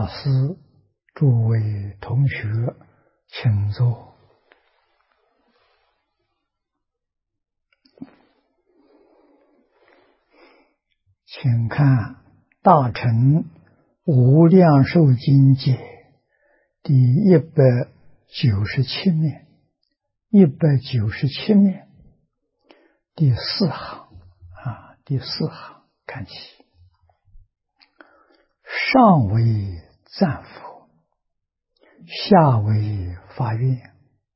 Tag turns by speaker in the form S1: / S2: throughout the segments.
S1: 大师、诸位同学，请坐。请看《大乘无量寿经解》第197面，197面第4行第4行看起。上为赞佛，下为发愿。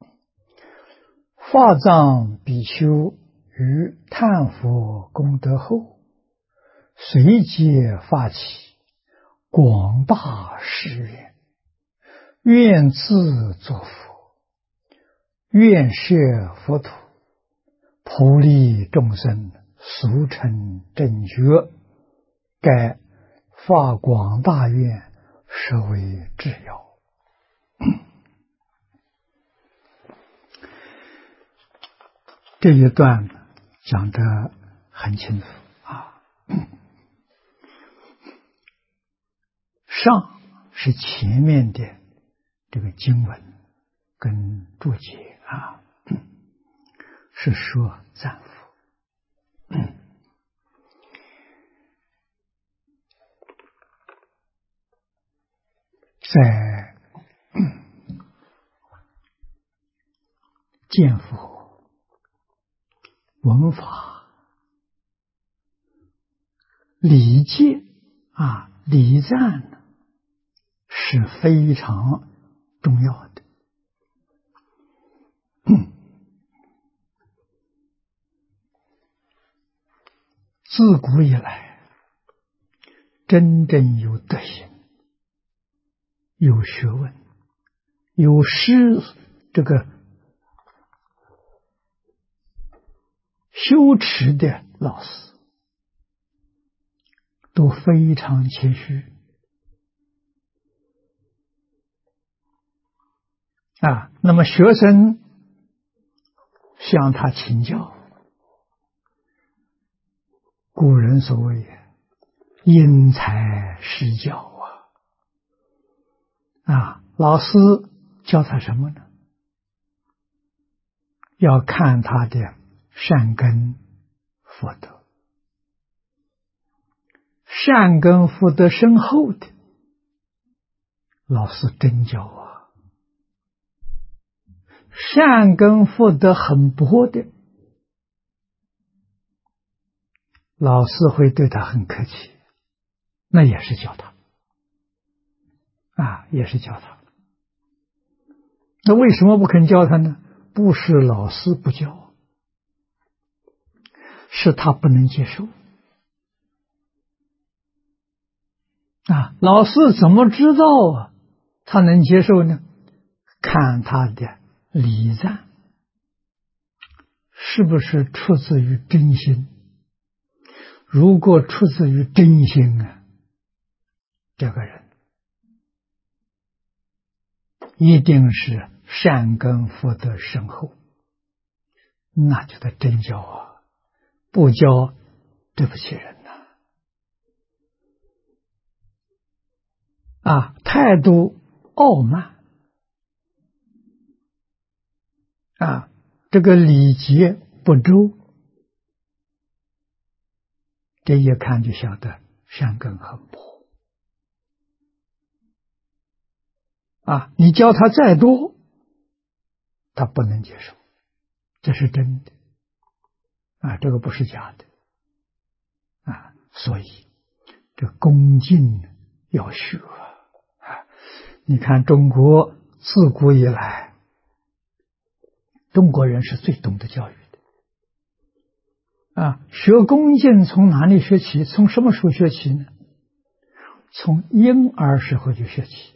S1: 法藏比丘于叹佛功德后，随皆发起广大誓愿，愿自作佛，愿摄佛土，普利众生，俗称正觉。该发广大愿，实为至要。这一段讲得很清楚上是前面的这个经文跟注解是说赞佛。在见佛、闻法、礼戒礼赞是非常重要的。自古以来，真正有德行、有学问、有这个修持的老师，都非常谦虚那么学生向他请教，古人所谓因材施教老师教他什么呢？要看他的善根福德，善根福德深厚的，老师真教善根福德很薄的，老师会对他很客气，那也是教他也是教他。那为什么不肯教他呢？不是老师不教，是他不能接受老师怎么知道他能接受呢？看他的礼赞是不是出自于真心。如果出自于真心这个人一定是善根福德深厚，那就得真教不教对不起人态度傲慢这个礼节不周，这一看就晓得善根很薄你教他再多，他不能接受，这是真的这个不是假的所以这恭敬要学你看中国自古以来，中国人是最懂得教育的学恭敬从哪里学起？从什么时候学起呢？从婴儿时候就学起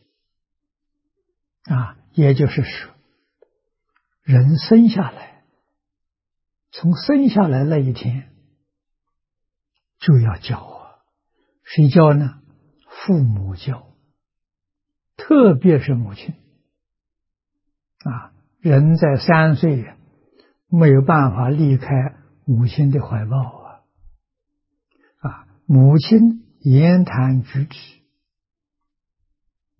S1: 也就是说，人生下来，从生下来那一天就要教谁教呢？父母教，特别是母亲人在3岁没有办法离开母亲的怀抱母亲言谈举止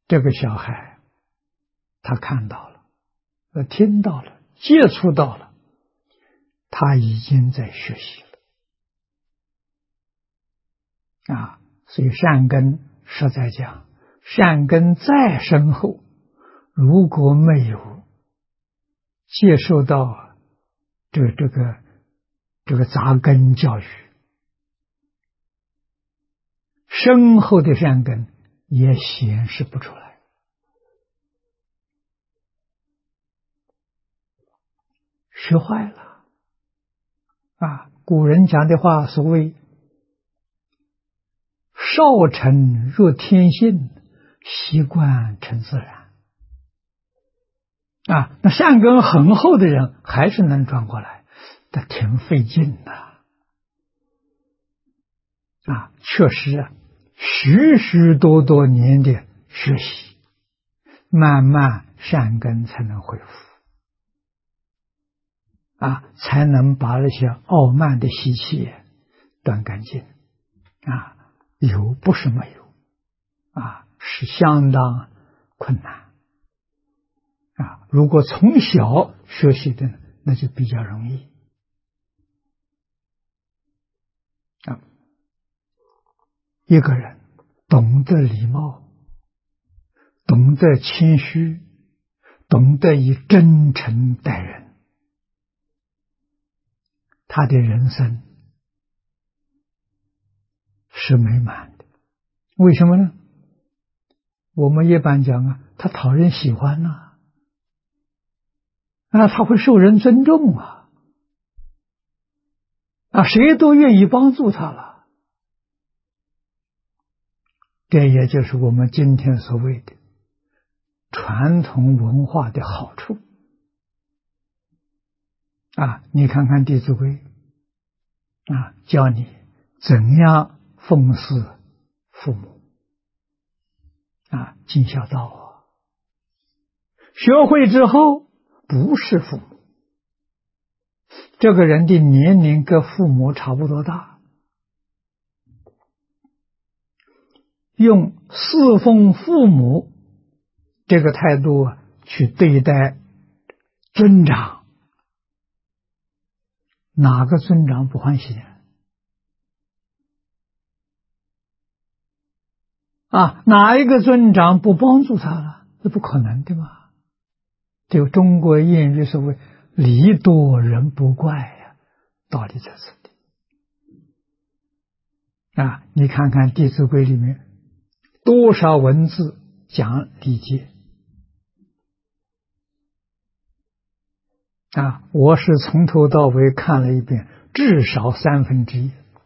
S1: 这个小孩他看到了，听到了，接触到了，他已经在学习了啊。所以善根实在讲，善根再深厚，如果没有接受到这个杂根教育，深厚的善根也显示不出来。学坏了啊！古人讲的话，所谓少成若天性，习惯成自然啊。那善根很厚的人还是能转过来，但挺费劲的啊。确实啊，许许多多年的学习，慢慢善根才能恢复啊，才能把那些傲慢的习气断干净啊。有不是没有啊，是相当困难啊。如果从小学习的，那就比较容易啊。一个人懂得礼貌，懂得谦虚，懂得以真诚待人，他的人生是美满的。为什么呢？我们一般讲啊，他讨人喜欢呐，他会受人尊重啊，谁都愿意帮助他了。这也就是我们今天所谓的传统文化的好处啊。你看看《弟子规》啊，教你怎样奉事父母啊，尽孝道啊。学会之后不是父母，这个人的年龄跟父母差不多大，用侍奉父母这个态度去对待尊长，哪个尊长不欢喜啊？哪一个尊长不帮助他了？这不可能的嘛。这个中国谚语所谓礼多人不怪呀，道理在此地啊。你看看《弟子规》里面多少文字讲礼节啊！我是从头到尾看了一遍，至少1/3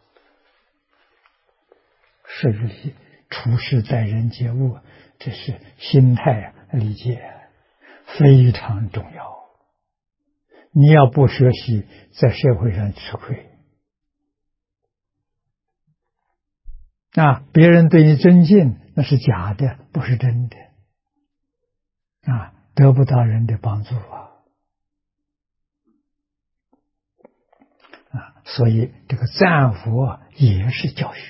S1: 是礼，处事待人接物，这是心态礼节非常重要。你要不学习，在社会上吃亏啊！别人对你尊敬那是假的，不是真的啊，得不到人的帮助所以这个赞佛也是教育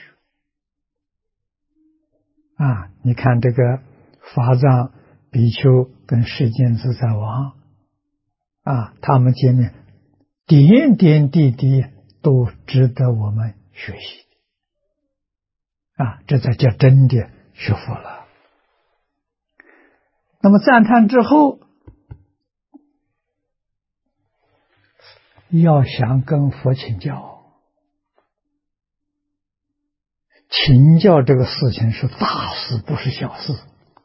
S1: 啊。你看这个法藏比丘跟世间自在王啊，他们见面点点滴滴都值得我们学习啊，这才叫真的学佛了。那么赞叹之后，要想跟佛请教，请教这个事情是大事，不是小事，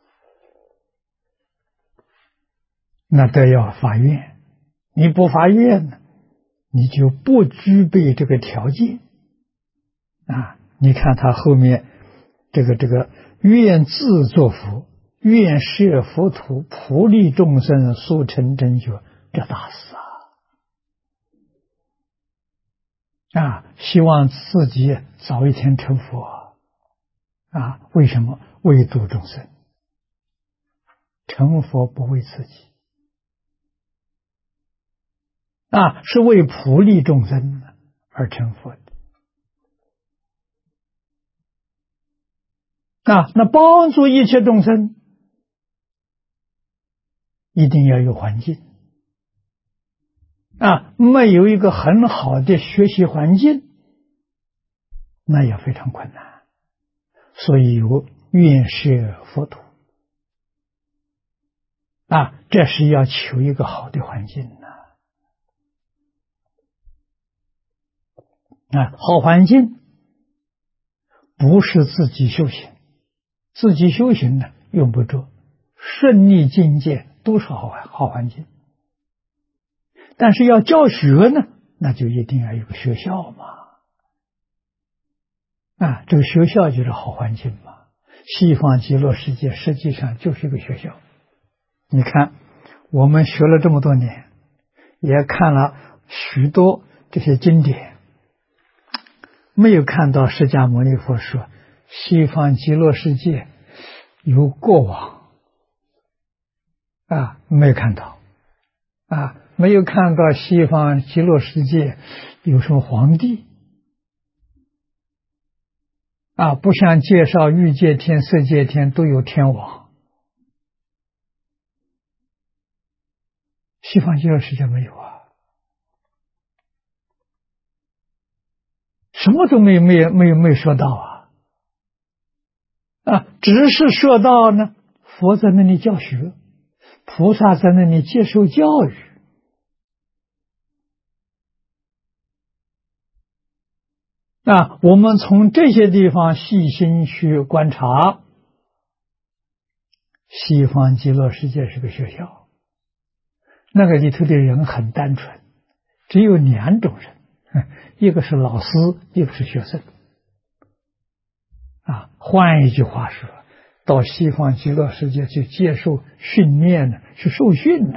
S1: 那都要发愿。你不发愿呢，你就不具备这个条件啊。你看他后面这个愿自作佛，愿摄佛土，普利众生，速成真觉，这大事希望自己早一天成佛为什么？为度众生。成佛不为自己是为普利众生而成佛的那帮助一切众生一定要有环境啊，没有一个很好的学习环境，那也非常困难。所以有愿舍佛土啊，这是要求一个好的环境啊，好环境不是自己修行，自己修行呢用不着，顺利境界都是好环境。但是要教学呢，那就一定要有个学校嘛。啊，这个学校就是好环境嘛。西方极乐世界实际上就是一个学校。你看，我们学了这么多年，也看了许多这些经典，没有看到释迦牟尼佛说西方极乐世界有国王啊，没有看到啊，没有看到西方极乐世界有什么皇帝啊，不像介绍欲界天、色界天都有天王，西方极乐世界没有啊，什么都没有说到啊，只是说到呢，佛在那里教学，菩萨在那里接受教育啊，我们从这些地方细心去观察，西方极乐世界是个学校，那个里头的人很单纯，只有两种人，一个是老师，一个是学生啊。换一句话说，到西方极乐世界去接受训练呢，去受训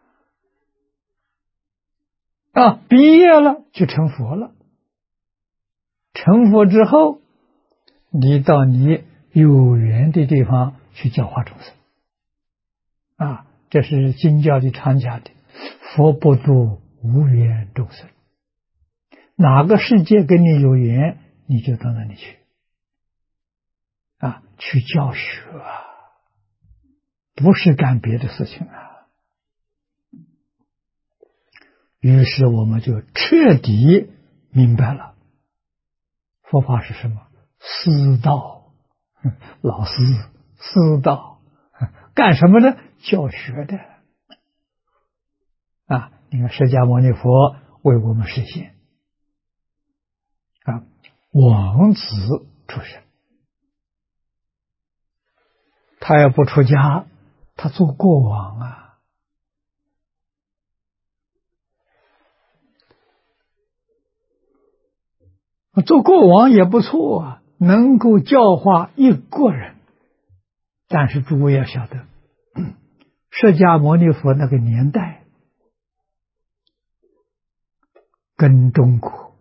S1: 啊，毕业了就成佛了。成佛之后，你到你有缘的地方去教化众生啊，这是经教的常讲的，佛不度无缘众生，哪个世界跟你有缘，你就到那里去啊，去教学不是干别的事情于是我们就彻底明白了佛法是什么？师道，老师，师道，干什么呢？教学的啊！你看，释迦牟尼佛为我们实现啊，王子出身，他要不出家，他做国王做国王也不错能够教化一个人。但是诸位要晓得，释迦牟尼佛那个年代跟中国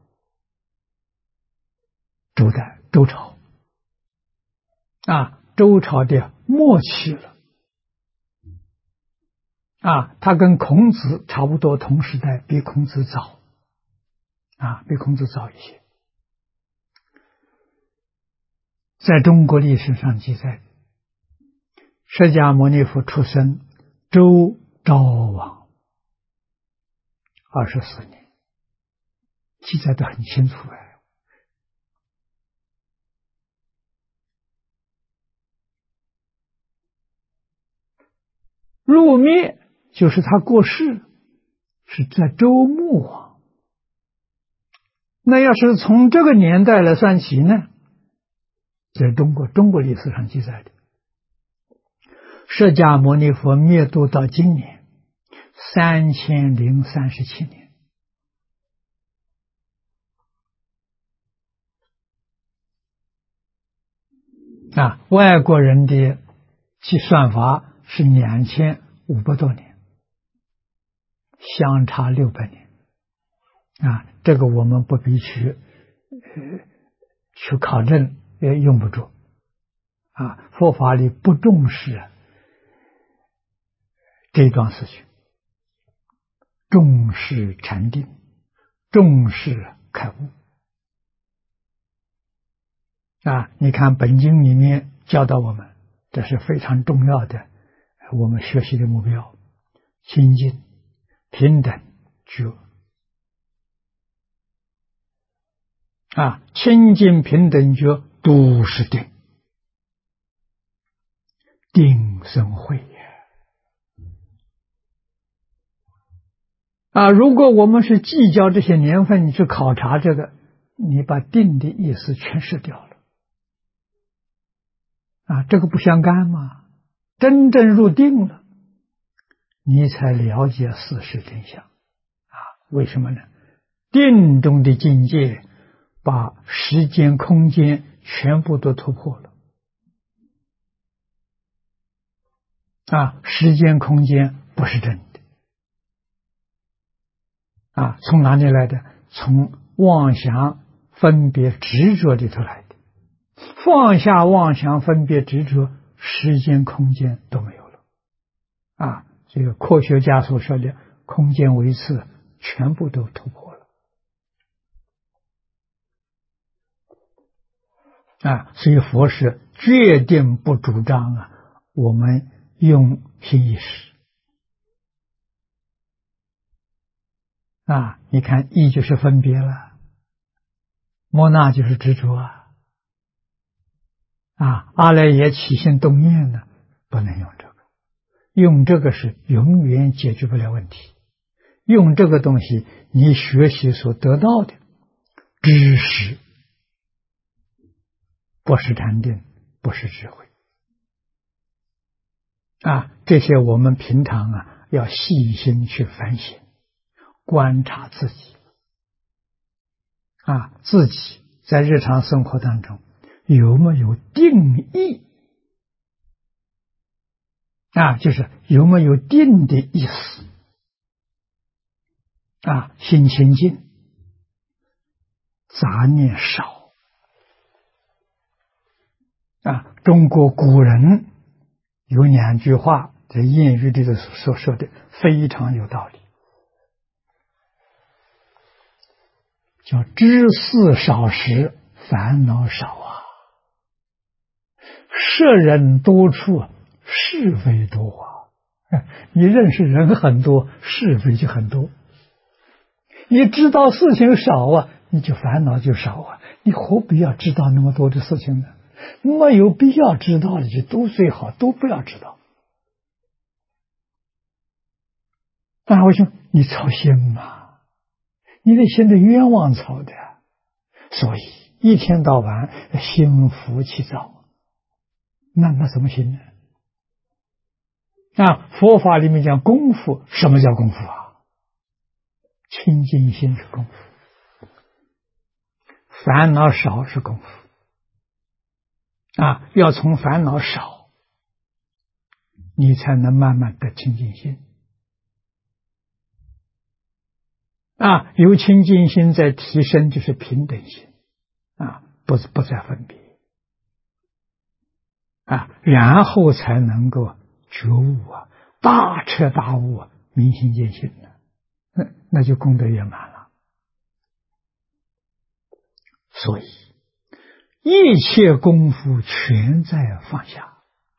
S1: 周朝周朝的末期了他跟孔子差不多同时代，比孔子早比孔子早一些。在中国历史上记载，释迦牟尼佛出生周昭王24年，记载得很清楚入灭就是他过世是在周穆王。那要是从这个年代来算起呢，在中国历史上记载的，释迦牟尼佛灭度到今年3037年外国人的计算法是2500多年，相差600年这个我们不必去考证，也用不着佛法里不重视这桩事情，重视禅定，重视开悟你看本经里面教导我们，这是非常重要的我们学习的目标清净、平等、觉。清净、平等、觉都是定，定生慧也。如果我们是计较这些年份，你去考察这个，你把定的意思全失掉了。这个不相干嘛？真正入定了，你才了解事实真相。为什么呢？定中的境界把时间空间全部都突破了。时间空间不是真的。从哪里来的？从妄想分别执着里头来的。放下妄想分别执着，时间空间都没有了。这个科学家所说的空间维次全部都突破了。所以佛是决定不主张我们用心意识。你看意就是分别了，莫那就是执着阿赖耶起心动念呢，不能用这个，用这个是永远解决不了问题。用这个东西，你学习所得到的知识，不是禅定，不是智慧。这些我们平常要细心去反省，观察自己。自己在日常生活当中有没有定义？就是有没有定的意思？心清净，杂念少。中国古人有两句话，在谚语里头所说的非常有道理，叫知事少时，烦恼少识人多处，是非多你认识人很多，是非就很多。你知道事情少你就烦恼就少你何必要知道那么多的事情呢？没有必要知道的就都最好都不要知道。为什么？你操心嘛，你的心的冤枉操的，所以一天到晚心浮气躁，那怎么行呢？佛法里面讲功夫，什么叫功夫清净心是功夫，烦恼少是功夫。要从烦恼少，你才能慢慢得清净心。有清净心在提升，就是平等心不再分别然后才能够觉悟大彻大悟明心见性那就功德圆满了。所以一切功夫全在放下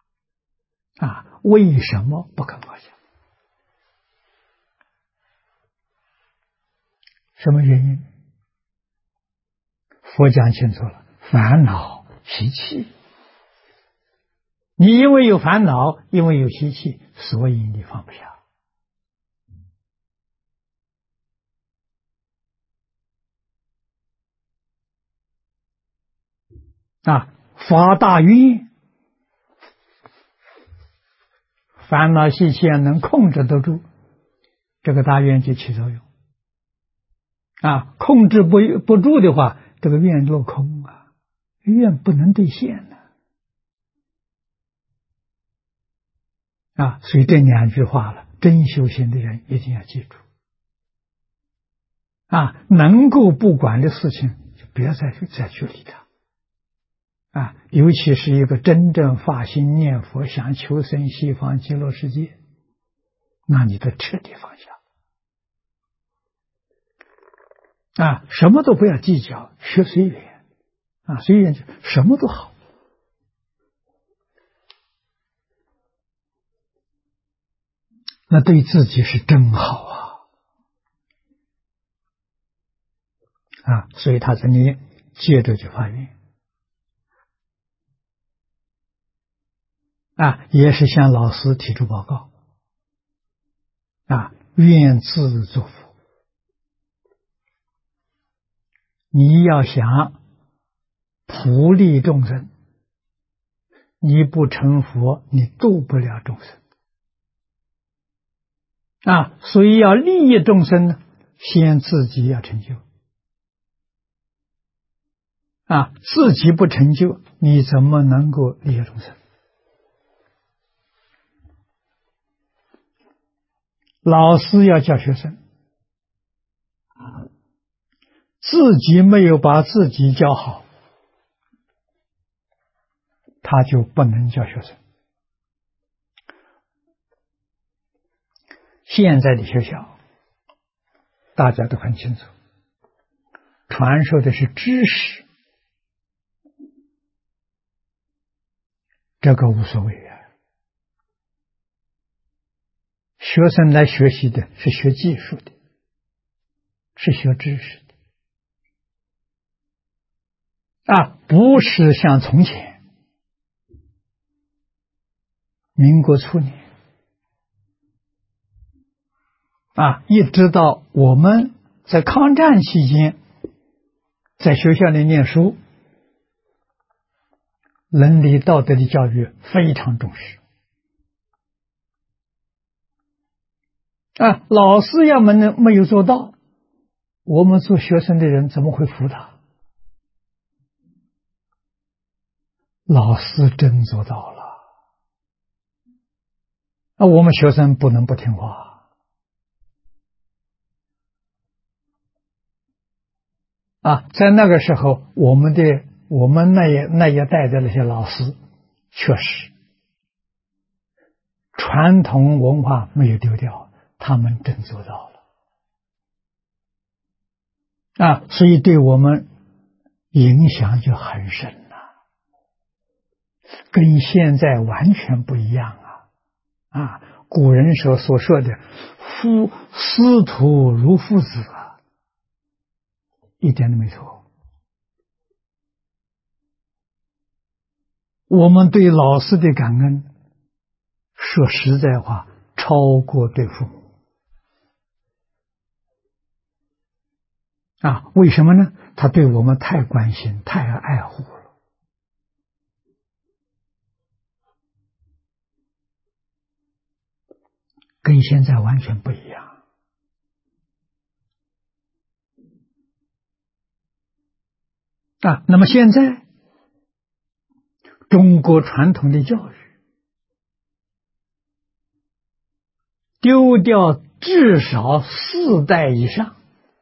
S1: 为什么不肯放下？什么原因？佛讲清楚了，烦恼习气。你因为有烦恼，因为有习气，所以你放不下发大愿，烦恼习气能控制得住，这个大愿就起作用控制不住的话，这个愿落空愿不能兑现所以这两句话了，真修行的人一定要记住能够不管的事情就不要再去理它尤其是一个真正发心念佛想求生西方极乐世界，那你得彻底放下什么都不要计较，学随缘随缘就什么都好那对自己是真好所以他曾经接着就发愿也是向老师提出报告愿自作佛。你要想普利众生，你不成佛，你度不了众生所以要利益众生呢，先自己要成就自己不成就，你怎么能够利益众生？老师要教学生，自己没有把自己教好，他就不能教学生。现在的学校大家都很清楚，传授的是知识，这个无所谓学生来学习的是学技术的，是学知识的不是像从前民国初年一直到我们在抗战期间在学校里念书，伦理道德的教育非常重视老师要没有做到，我们做学生的人怎么会服他？老师真做到了我们学生不能不听话在那个时候我们那一代的那些老师确实传统文化没有丢掉，他们真做到了所以对我们影响就很深跟现在完全不一样古人所说的师徒如父子一点都没错。我们对老师的感恩，说实在话，超过对父母为什么呢？他对我们太关心，太爱护了。跟现在完全不一样那么现在中国传统的教育丢掉至少4代以上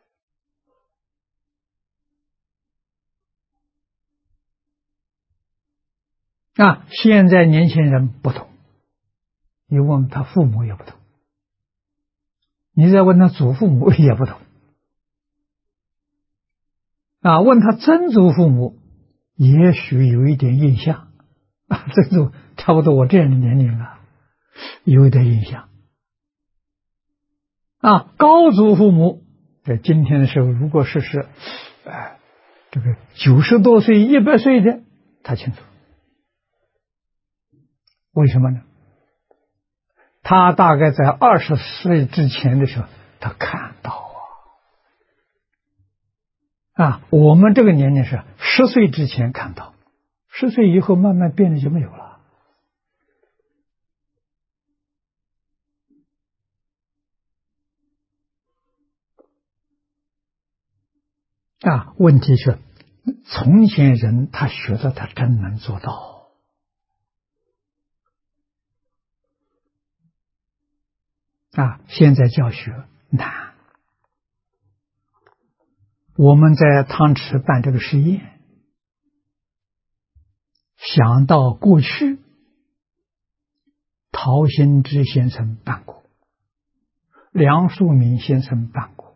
S1: 现在年轻人不同，你问他父母也不同，你再问他祖父母也不同问他曾祖父母也许有一点印象曾祖差不多我这样的年龄有一点印象高祖父母在今天的时候，如果是这个90多岁100岁的，他清楚。为什么呢？他大概在20岁之前的时候，他看到我们这个年龄是10岁之前看到，10岁以后慢慢变得就没有了。问题是从前人他学的他真能做到现在教学难。我们在汤池办这个实验，想到过去陶行知先生办过，梁漱溟先生办过，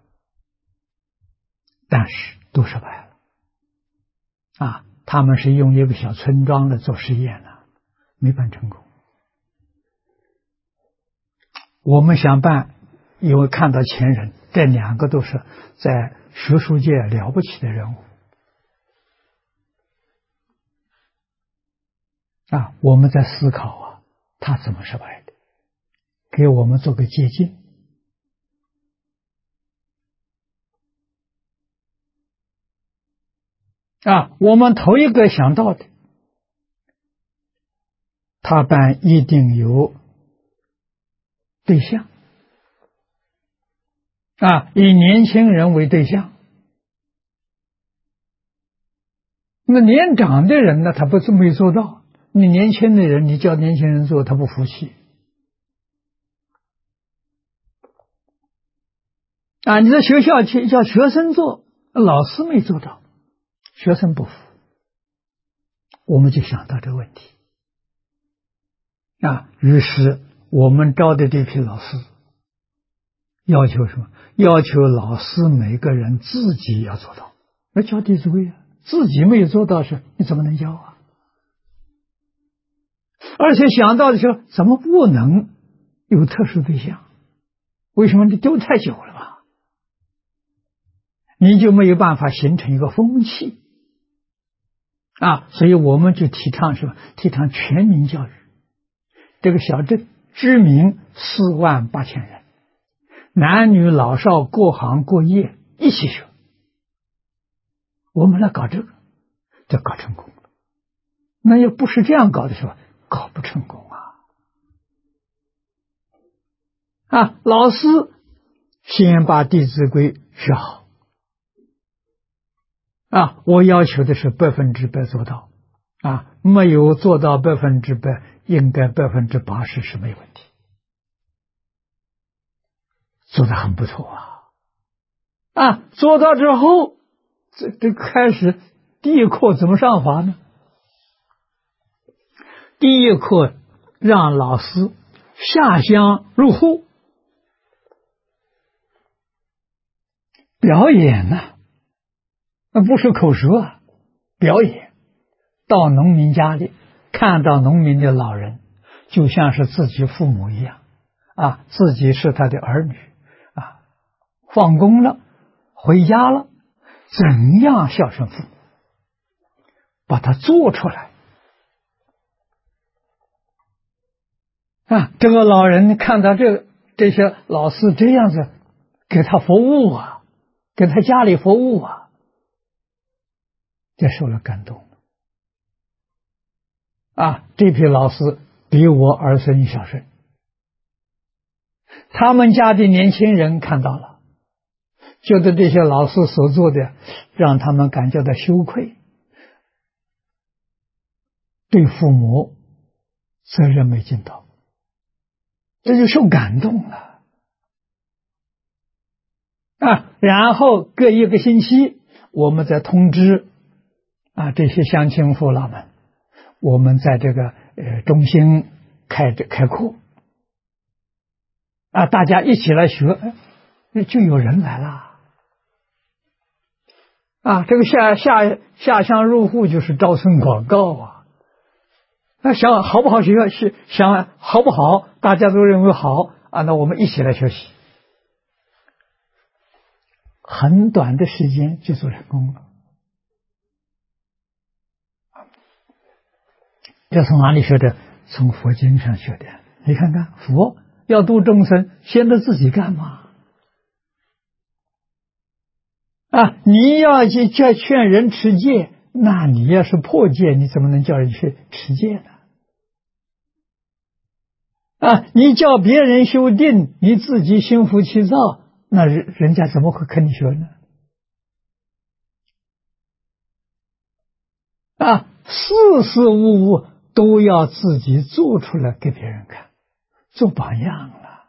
S1: 但是都失败了他们是用一个小村庄来做实验没办成功。 我们想办，因为看到前人，这两个都是在学术界了不起的人物啊，我们在思考啊，他怎么失败的，给我们做个借鉴啊。我们头一个想到的，他办一定有对象啊，以年轻人为对象。那年长的人呢，他不是没做到。你年轻的人，你叫年轻人做，他不服气啊。你在学校去叫学生做，老师没做到，学生不服，我们就想到这个问题啊。于是我们招的这批老师要求什么？要求老师每个人自己要做到。那教《弟子规》啊，自己没有做到时，你怎么能教啊？而且想到的时候，怎么不能有特殊对象？为什么？你丢太久了吧？你就没有办法形成一个风气啊！所以我们就提倡什么？提倡全民教育。这个小镇知名48000人，男女老少各行各业一起学。我们来搞这个，就搞成功了。那要不是这样搞的时候，搞不成功啊！老师先把《弟子规》学好啊！我要求的是100%做到啊，没有做到100%，应该80%是没有问题，做得很不错啊！做到之后，这开始第一课怎么上法呢？第一课让老师下乡入户表演呐，那不是口舌啊，表演。到农民家里，看到农民的老人，就像是自己父母一样啊，自己是他的儿女啊，放工了，回家了，怎样孝顺父母，把它做出来啊！这个老人看到这些老师这样子给他服务啊，给他家里服务啊，就受了感动啊！这批老师比我儿孙孝顺，他们家的年轻人看到了，觉得这些老师所做的让他们感觉到羞愧，对父母责任没尽到，这就受感动了啊！然后隔1个星期，我们再通知啊这些乡亲父老们，我们在这个中心开课啊，大家一起来学，就有人来了啊！这个下乡入户就是招生广告啊！那想好不好学校是想好不好，大家都认为好啊，那我们一起来学习，很短的时间就做成功了。这从哪里学的？从佛经上学的。你看看，佛要度众生，先得自己干嘛啊？你要去劝人持戒，那你要是破戒，你怎么能叫人去持戒呢？啊，你叫别人修定，你自己心浮气躁，那人家怎么会跟你学呢？啊，事物都要自己做出来给别人看，做榜样了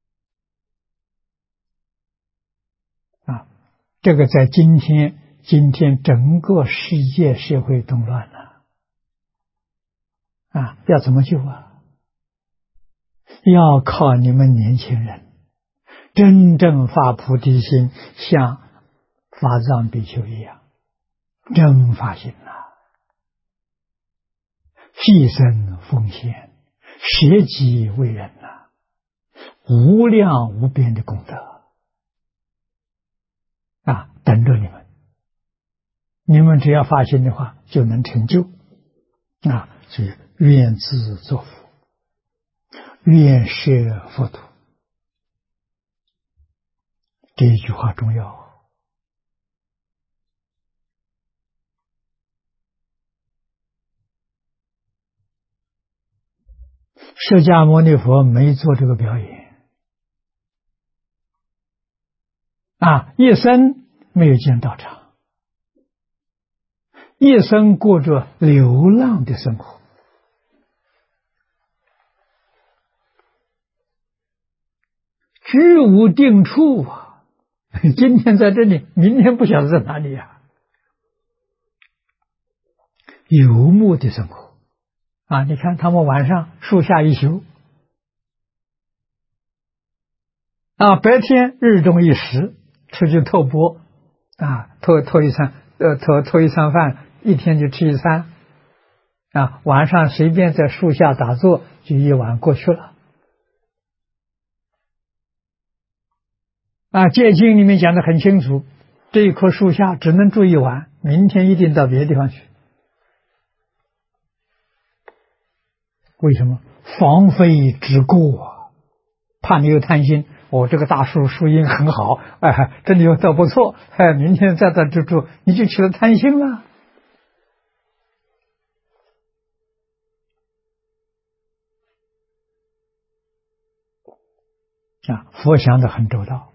S1: 啊！这个在今天整个世界社会动乱了啊！要怎么救啊？要靠你们年轻人真正发菩提心，像法藏比丘一样，真发心牺牲奉献，舍己为人无量无边的功德等着你们。你们只要发心的话，就能成就所以愿自作佛，愿摄佛土，这一句话重要。释迦牟尼佛没做这个表演一生没有见道场，一生过着流浪的生活，居无定处今天在这里，明天不晓得在哪里游牧的生活你看他们晚上树下一宿白天日中一时出去透钵偷一餐饭，一天就吃一餐晚上随便在树下打坐，就一晚过去了戒经里面讲得很清楚，这一棵树下只能住一晚，明天一定到别的地方去。为什么？防非之过怕你有贪心，这个大树树荫很好，这里又倒不错，明天再到这住，你就起了贪心了佛想得很周到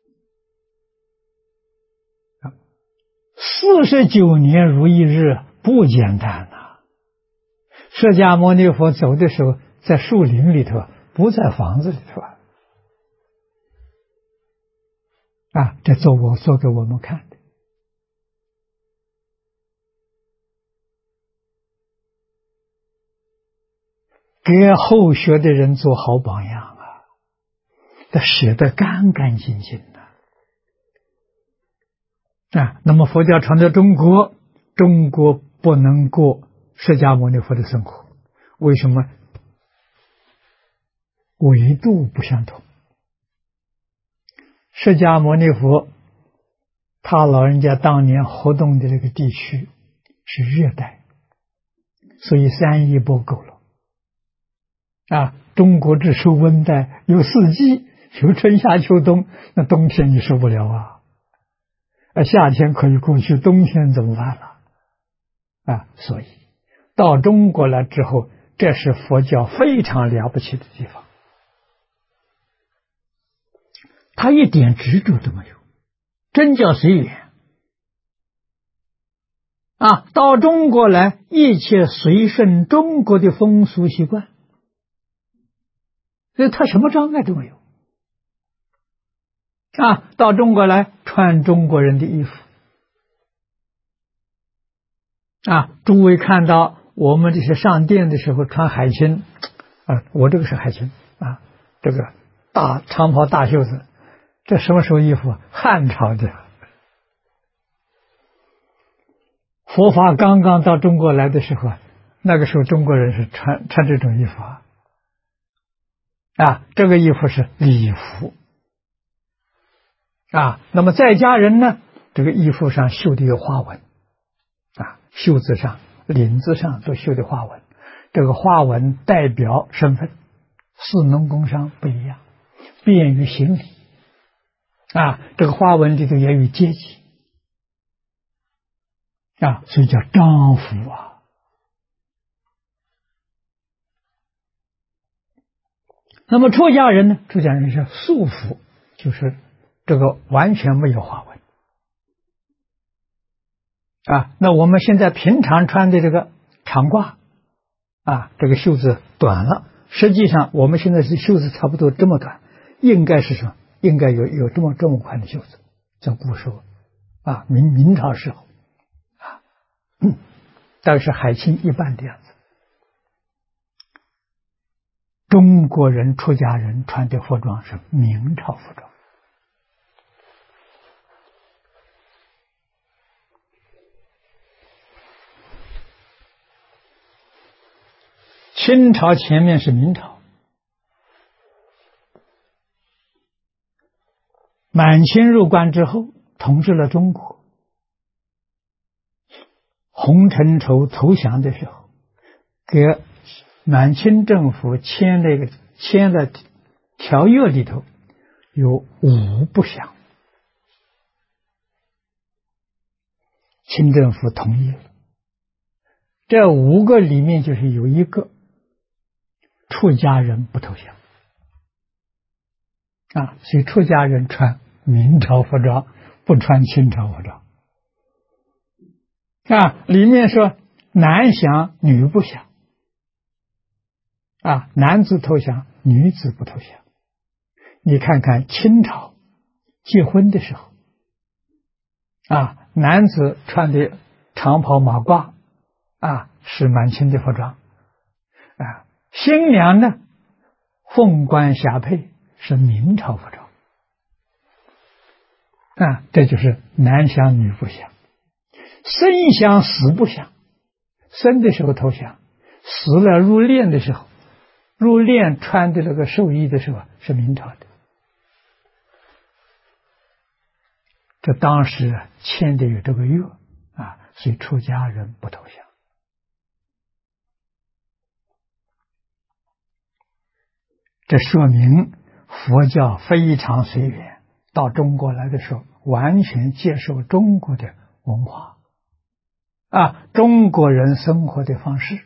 S1: 49年如一日不简单释迦牟尼佛走的时候在树林里头，不在房子里头这做给我们看的给后学的人做好榜样他写得干干净净的那么佛教传到中国，中国不能过释迦牟尼佛的生活，为什么？纬度不相同。释迦牟尼佛他老人家当年活动的这个地区是热带，所以3亿不够了中国只是温带，有4季，有春夏秋冬，那冬天你受不了夏天可以过去，冬天怎么办了所以到中国来之后，这是佛教非常了不起的地方，他一点执着都没有，真叫随缘到中国来，一切随顺中国的风俗习惯，所以他什么障碍都没有到中国来穿中国人的衣服诸位看到我们这些上殿的时候穿海青我这个是海青这个大长袍大袖子，这什么时候衣服汉朝的。佛法刚刚到中国来的时候那个时候中国人是穿这种衣服这个衣服是礼服那么在家人呢，这个衣服上绣的有花纹袖子上领子上都绣的花纹，这个花纹代表身份，士农工商不一样，便于行礼这个花纹里头也有阶级所以叫章服那么出家人呢，出家人是素服，就是这个完全没有花纹那我们现在平常穿的这个长褂这个袖子短了，实际上我们现在是袖子差不多这么短，应该是什么？应该有这么宽的袖子，在古时候明朝时候但是海青一般的样子。中国人出家人穿的服装是明朝服装，清朝前面是明朝满清入关之后，统治了中国。洪承畴投降的时候，给满清政府签的条约里头有5不降，清政府同意了。这5个里面就是有一个出家人不投降啊，所以出家人穿明朝服装，不穿清朝服装啊。里面说男降女不降啊，男子投降，女子不投降。你看看清朝结婚的时候啊，男子穿的长袍马褂啊，是满清的服装啊，新娘呢凤冠霞帔是明朝服装啊，这就是男降女不降。生降死不降，生的时候投降，死了入殓的时候，入殓穿的那个寿衣的时候是明朝的。这当时签的有这个约啊，所以出家人不投降。这说明佛教非常随缘，到中国来的时候，完全接受中国的文化啊，中国人生活的方式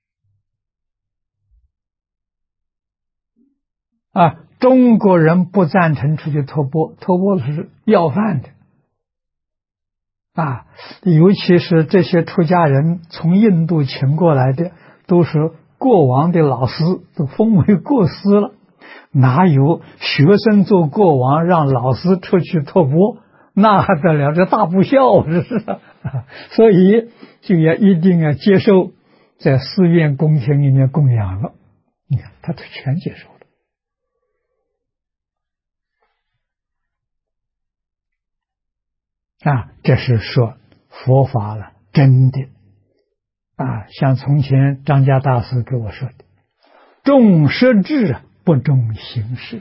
S1: 啊，中国人不赞成出去托钵，托钵是要饭的啊，尤其是这些出家人从印度请过来的，都是国王的老师，都封为国师了，哪有学生做国王让老师出去托钵？那还得了，这大不孝，这是所以就要一定要接受在寺院宫廷里面供养了。你看，他都全接受了啊！这是说佛法了，真的啊！像从前张家大师给我说的，重实质不重形式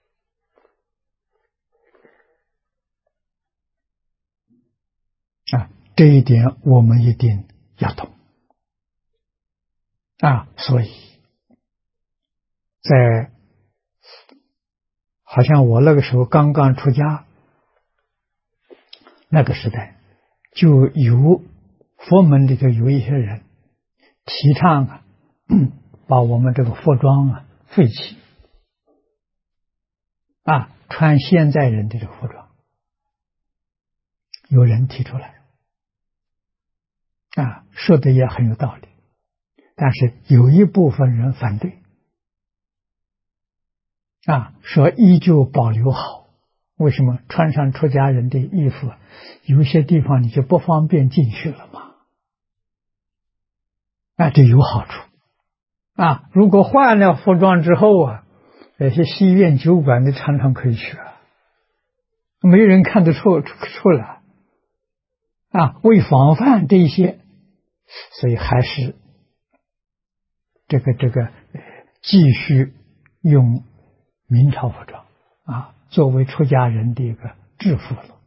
S1: 啊，这一点我们一定要懂啊！所以在好像我那个时候刚刚出家，那个时代就有佛门里头有一些人提倡啊，把我们这个服装啊废弃啊，穿现在人的这个服装，有人提出来啊，说的也很有道理，但是有一部分人反对啊，说依旧保留好。为什么穿上出家人的衣服，有些地方你就不方便进去了嘛？啊，这有好处啊！如果换了服装之后啊，那些戏院酒馆的常常可以去啊，没人看得出来啊。为防范这些，所以还是这个继续用明朝服装啊，作为出家人的一个制服了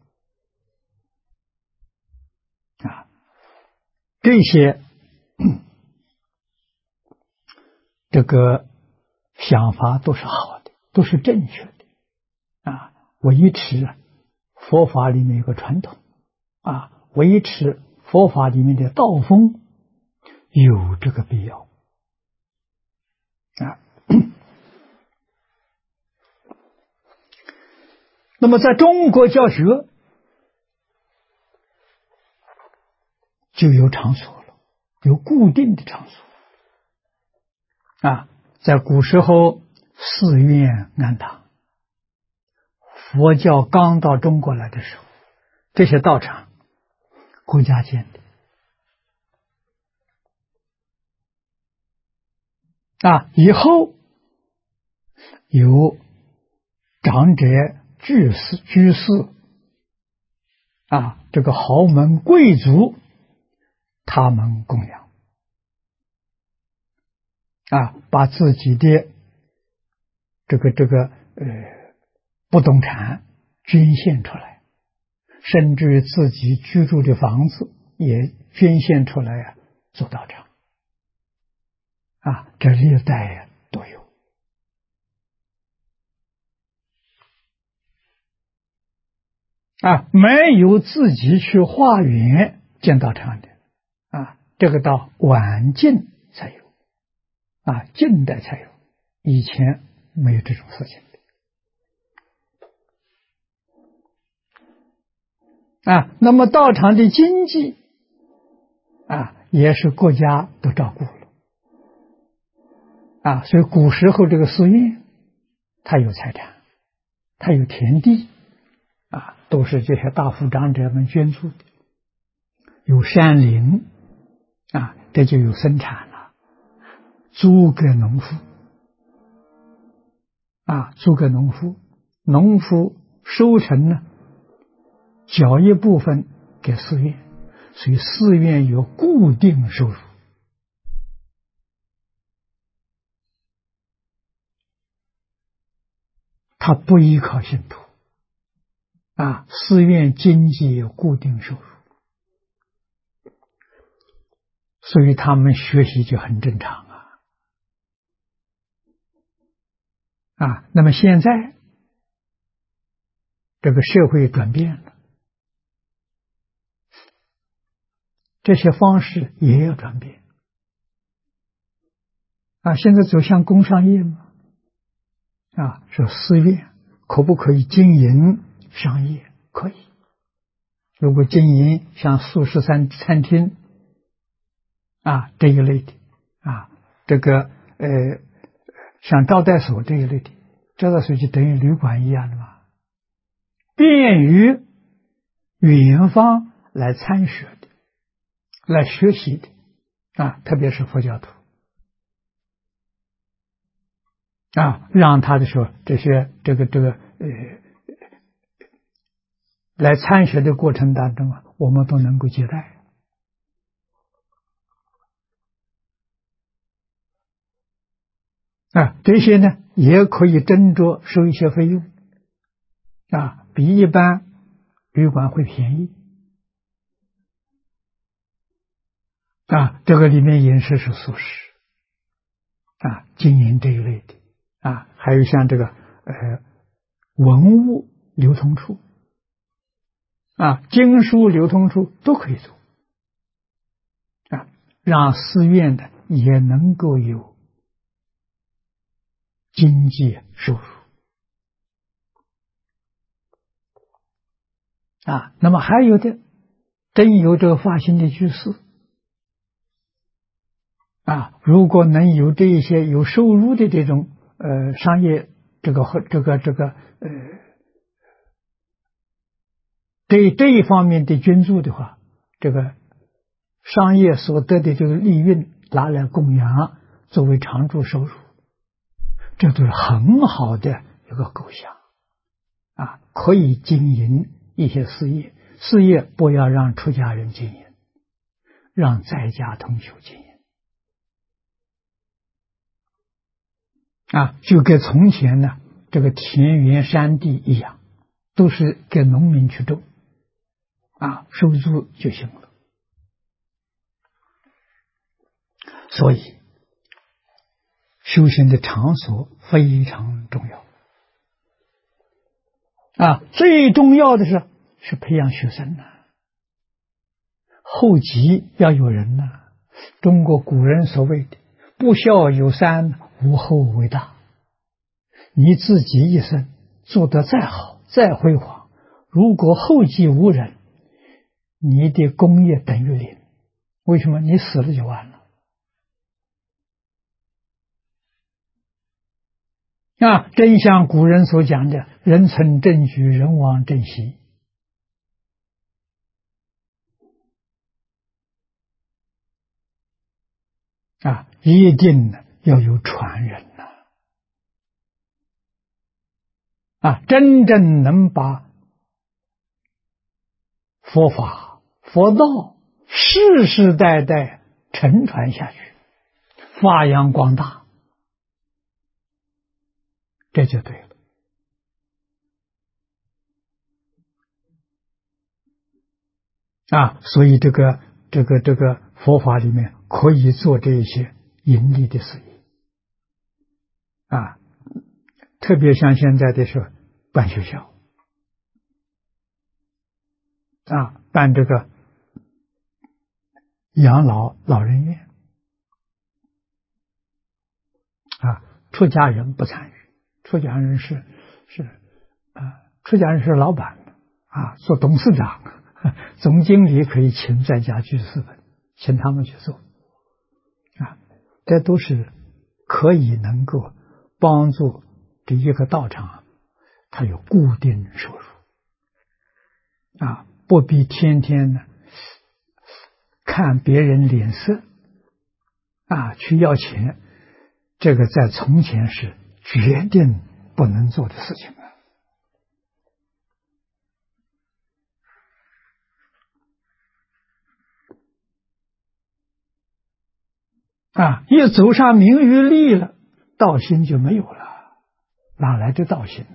S1: 啊。这些这个想法都是好的，都是正确的啊。维持佛法里面有个传统啊，维持佛法里面的道风有这个必要啊。那么在中国教学就有场所了，有固定的场所啊。在古时候寺院庵堂，佛教刚到中国来的时候，这些道场国家建的啊，以后有长者居士啊，这个豪门贵族他们供养啊，把自己的这个不动产捐献出来，甚至自己居住的房子也捐献出来做道场这历代都有没有自己去化缘建道场的这个到晚晋才有近代才有，以前没有这种事情的那么道场的经济也是国家都照顾了所以古时候这个寺院它有财产，它有田地都是这些大富长者们捐助的，有山林这就有生产了，租给农夫租给农夫，农夫收成呢缴一部分给寺院，所以寺院有固定收入它不依靠信徒寺院经济有固定收入，所以他们学习就很正常那么现在这个社会转变了，这些方式也要转变现在走向工商业嘛说寺院可不可以经营商业？可以。如果经营像素食餐厅这一类的这个像招待所这一类的，招待所就等于旅馆一样的嘛，便于远方来参学的，来学习的特别是佛教徒让他的说这些来参学的过程当中我们都能够接待这些呢也可以斟酌收一些费用比一般旅馆会便宜这个里面饮食是素食经营这一类的还有像这个文物流通处经书流通处都可以做让寺院的也能够有经济收入那么还有的真有这个发心的居士如果能有这一些有收入的这种商业这一方面的捐助的话，这个商业所得的这个利润拿来供养作为常住收入，这都是很好的一个构想可以经营一些事业，事业不要让出家人经营，让在家同修经营就跟从前呢这个田园山地一样，都是给农民去种收租就行了。所以修行的场所非常重要最重要的是培养学生后继要有人中国古人所谓的不孝有三，无后为大。你自己一生做得再好再辉煌，如果后继无人，你的功业等于零。为什么？你死了就完了真像古人所讲的人存正举，人亡正息一定要有传人真正能把佛法佛道世世代代承传下去，发扬光大，这就对了所以这个佛法里面可以做这一些盈利的事业特别像现在的是办学校办这个养老人院出家人不参与，出家人是老板做董事长、总经理可以请在家居士的，请他们去做这都是可以能够帮助这一个道场它有固定收入不必天天呢看别人脸色去要钱，这个在从前是决定不能做的事情一走上名与利了，道心就没有了，哪来的道心呢？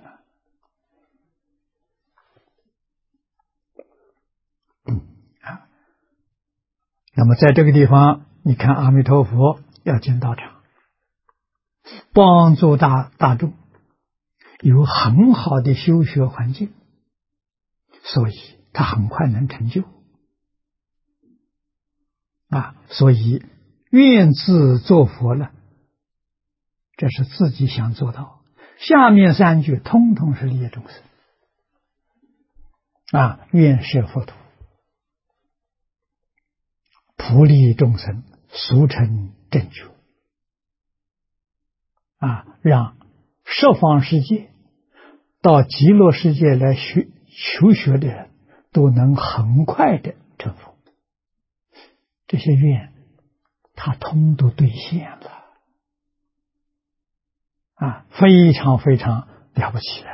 S1: 那么在这个地方，你看阿弥陀佛要建道场，帮助大众有很好的修学环境，所以他很快能成就所以愿自做佛了，这是自己想做到。下面三句通通是利益众生愿摄佛土，普利众生，俗成正觉让十方世界到极乐世界来求学的人都能很快的成佛，这些愿他通都兑现了非常非常了不起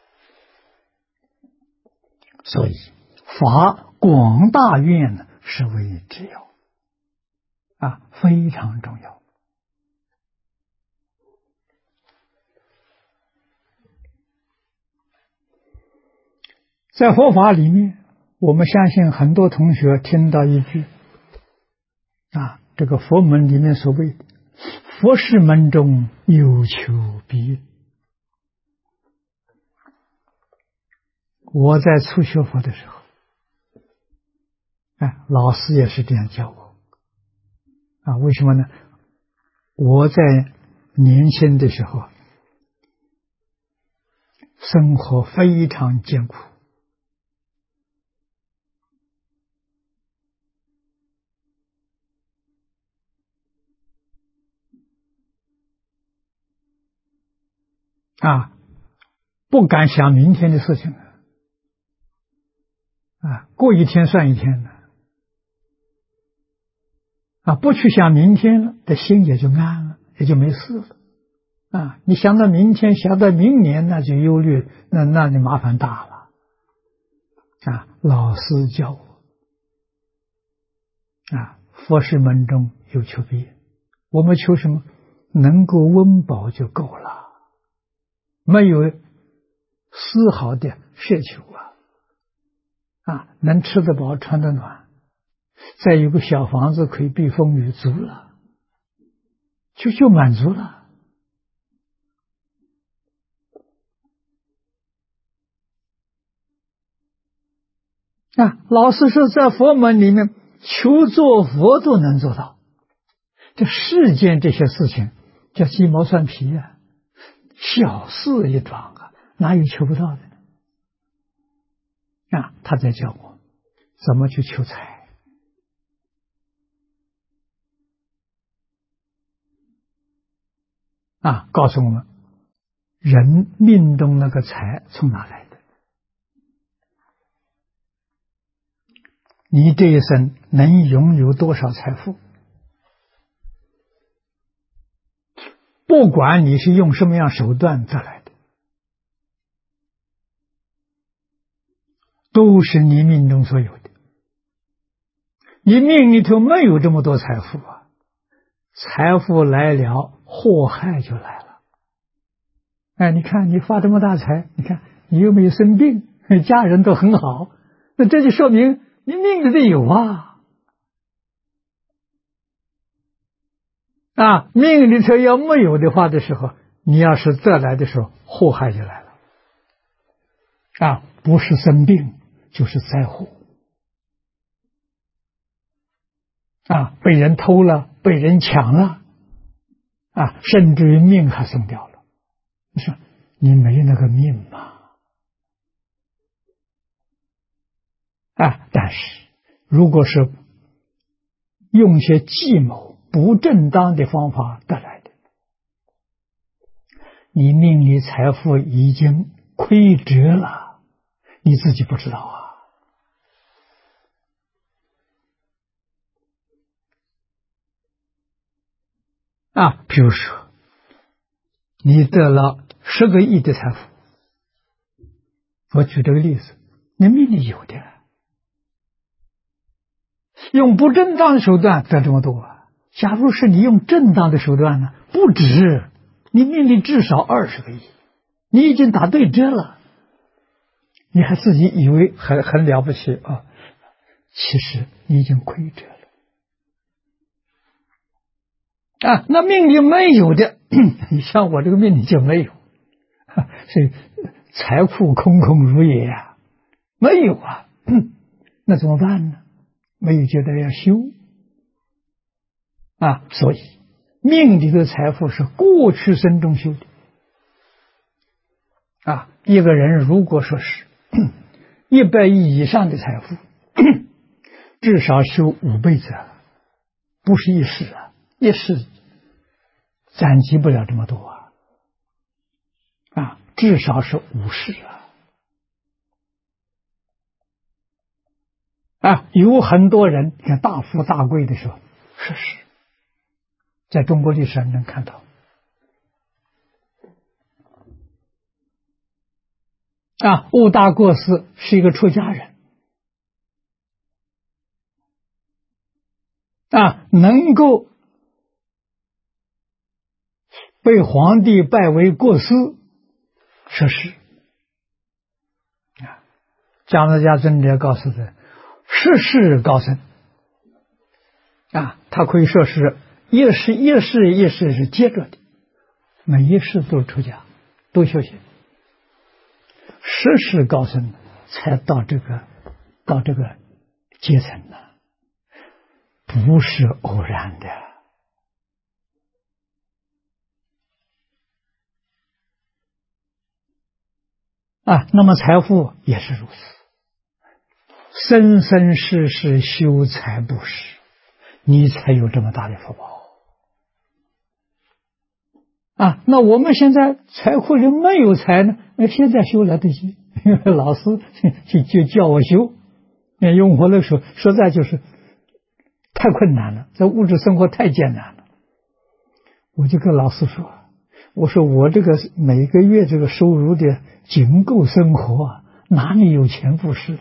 S1: 所以发广大愿呢是为之要非常重要。在佛法里面，我们相信很多同学听到一句这个佛门里面所谓的佛事门中有求必应。我在初学佛的时候老师也是这样教我为什么呢？我在年轻的时候生活非常艰苦不敢想明天的事情过一天算一天不去想明天了，这心也就安了，也就没事了你想到明天，想到明年，那就忧虑，那就麻烦大了老师教我佛事门中有求必应，我们求什么？能够温饱就够了，没有丝毫的奢求能吃得饱，穿得暖，再有个小房子可以避风雨，足了，就满足了老师说在佛门里面求做佛都能做到，这世间这些事情叫鸡毛蒜皮小事一桩哪有求不到的他在教我怎么去求财告诉我们人命中那个财从哪来的，你这一生能拥有多少财富，不管你是用什么样手段得来的，都是你命中所有的。你命里头没有这么多财富财富来了，祸害就来了。你看你发这么大财，你看你又没有生病，家人都很好，那这就说明你命里头有啊，命里头要没有的话的时候，你要是得来的时候，祸害就来了，不是生病就是灾祸，被人偷了，被人抢了，甚至于命还送掉了。你说你没那个命嘛？但是如果是用些计谋不正当的方法得来的，你命里财富已经亏折了，你自己不知道比如说你得了10个亿的财富，我举这个例子，你命里有的，用不正当的手段得这么多假如是你用正当的手段呢，不止，你命里至少20个亿，你已经打对折了，你还自己以为很了不起其实你已经亏折了那命里没有的，你像我这个命里就没有，所以财库空空如也没有那怎么办呢？没有觉得要修所以命里的财富是过去生中修的一个人如果说是100亿以上的财富，至少修5辈子不是一世一世攒积不了这么多至少是5世有很多人你看大富大贵的时候是在中国历史上能看到悟大过寺是一个出家人能够被皇帝拜为过司说是姜子牙尊者告诉他世世高僧他可以说是一世是接着的，每一世都出家都修行，世世高僧才到这个阶层不是偶然的那么财富也是如此，生生世世修财布施，你才有这么大的福报那我们现在财库里没有财呢，现在修来得及，老师就叫我修，用我的说实在就是太困难了，在物质生活太艰难了。我就跟老师说，我说我这个每个月这个收入的仅够生活哪里有钱布施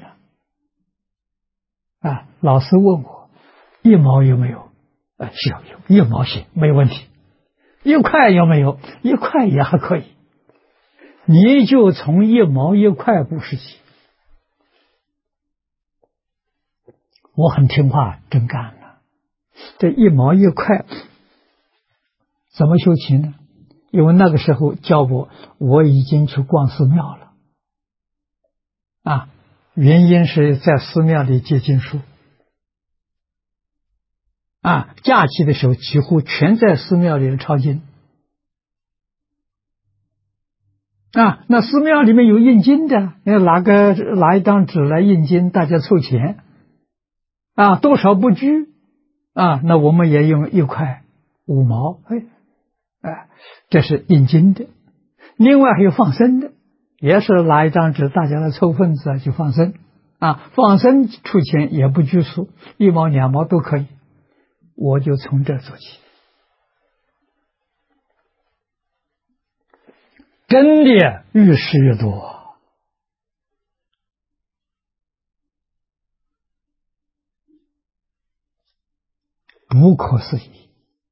S1: 老师问我1毛有没有有1毛行没问题，1块有没有？1块也还可以，你就从1毛1块布施起。我很听话，真干了。这1毛1块怎么修起呢？因为那个时候教我已经去逛寺庙了原因是在寺庙里借经书假期的时候几乎全在寺庙里抄经那寺庙里面有印经的，拿一张纸来印经，大家凑钱多少不拘那我们也用1块5毛这是印经的。另外还有放生的，也是拿一张纸大家来凑份子去放生放生出钱也不拘束，1毛2毛都可以，我就从这做起，真的越施越多不可思议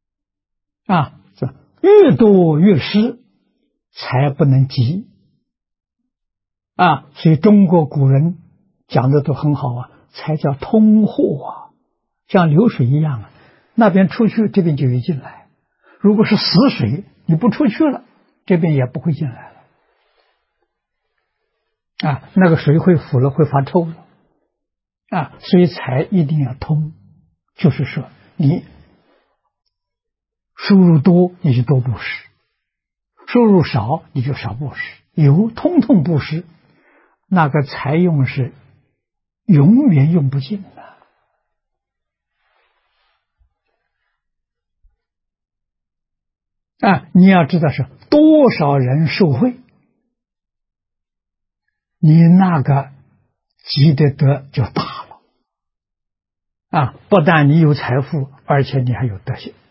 S1: 越多越施才不能急所以中国古人讲的都很好才叫通货啊，像流水一样啊，那边出去，这边就会进来。如果是死水，你不出去了，这边也不会进来了。啊，那个水会腐了，会发臭了。啊，所以财一定要通，就是说你收入多，你就多布施；收入少，你就少布施。有通通布施，那个财用是永远用不尽的。啊，你要知道是多少人受惠，你那个积的德就大了。啊，不但你有财富，而且你还有德行。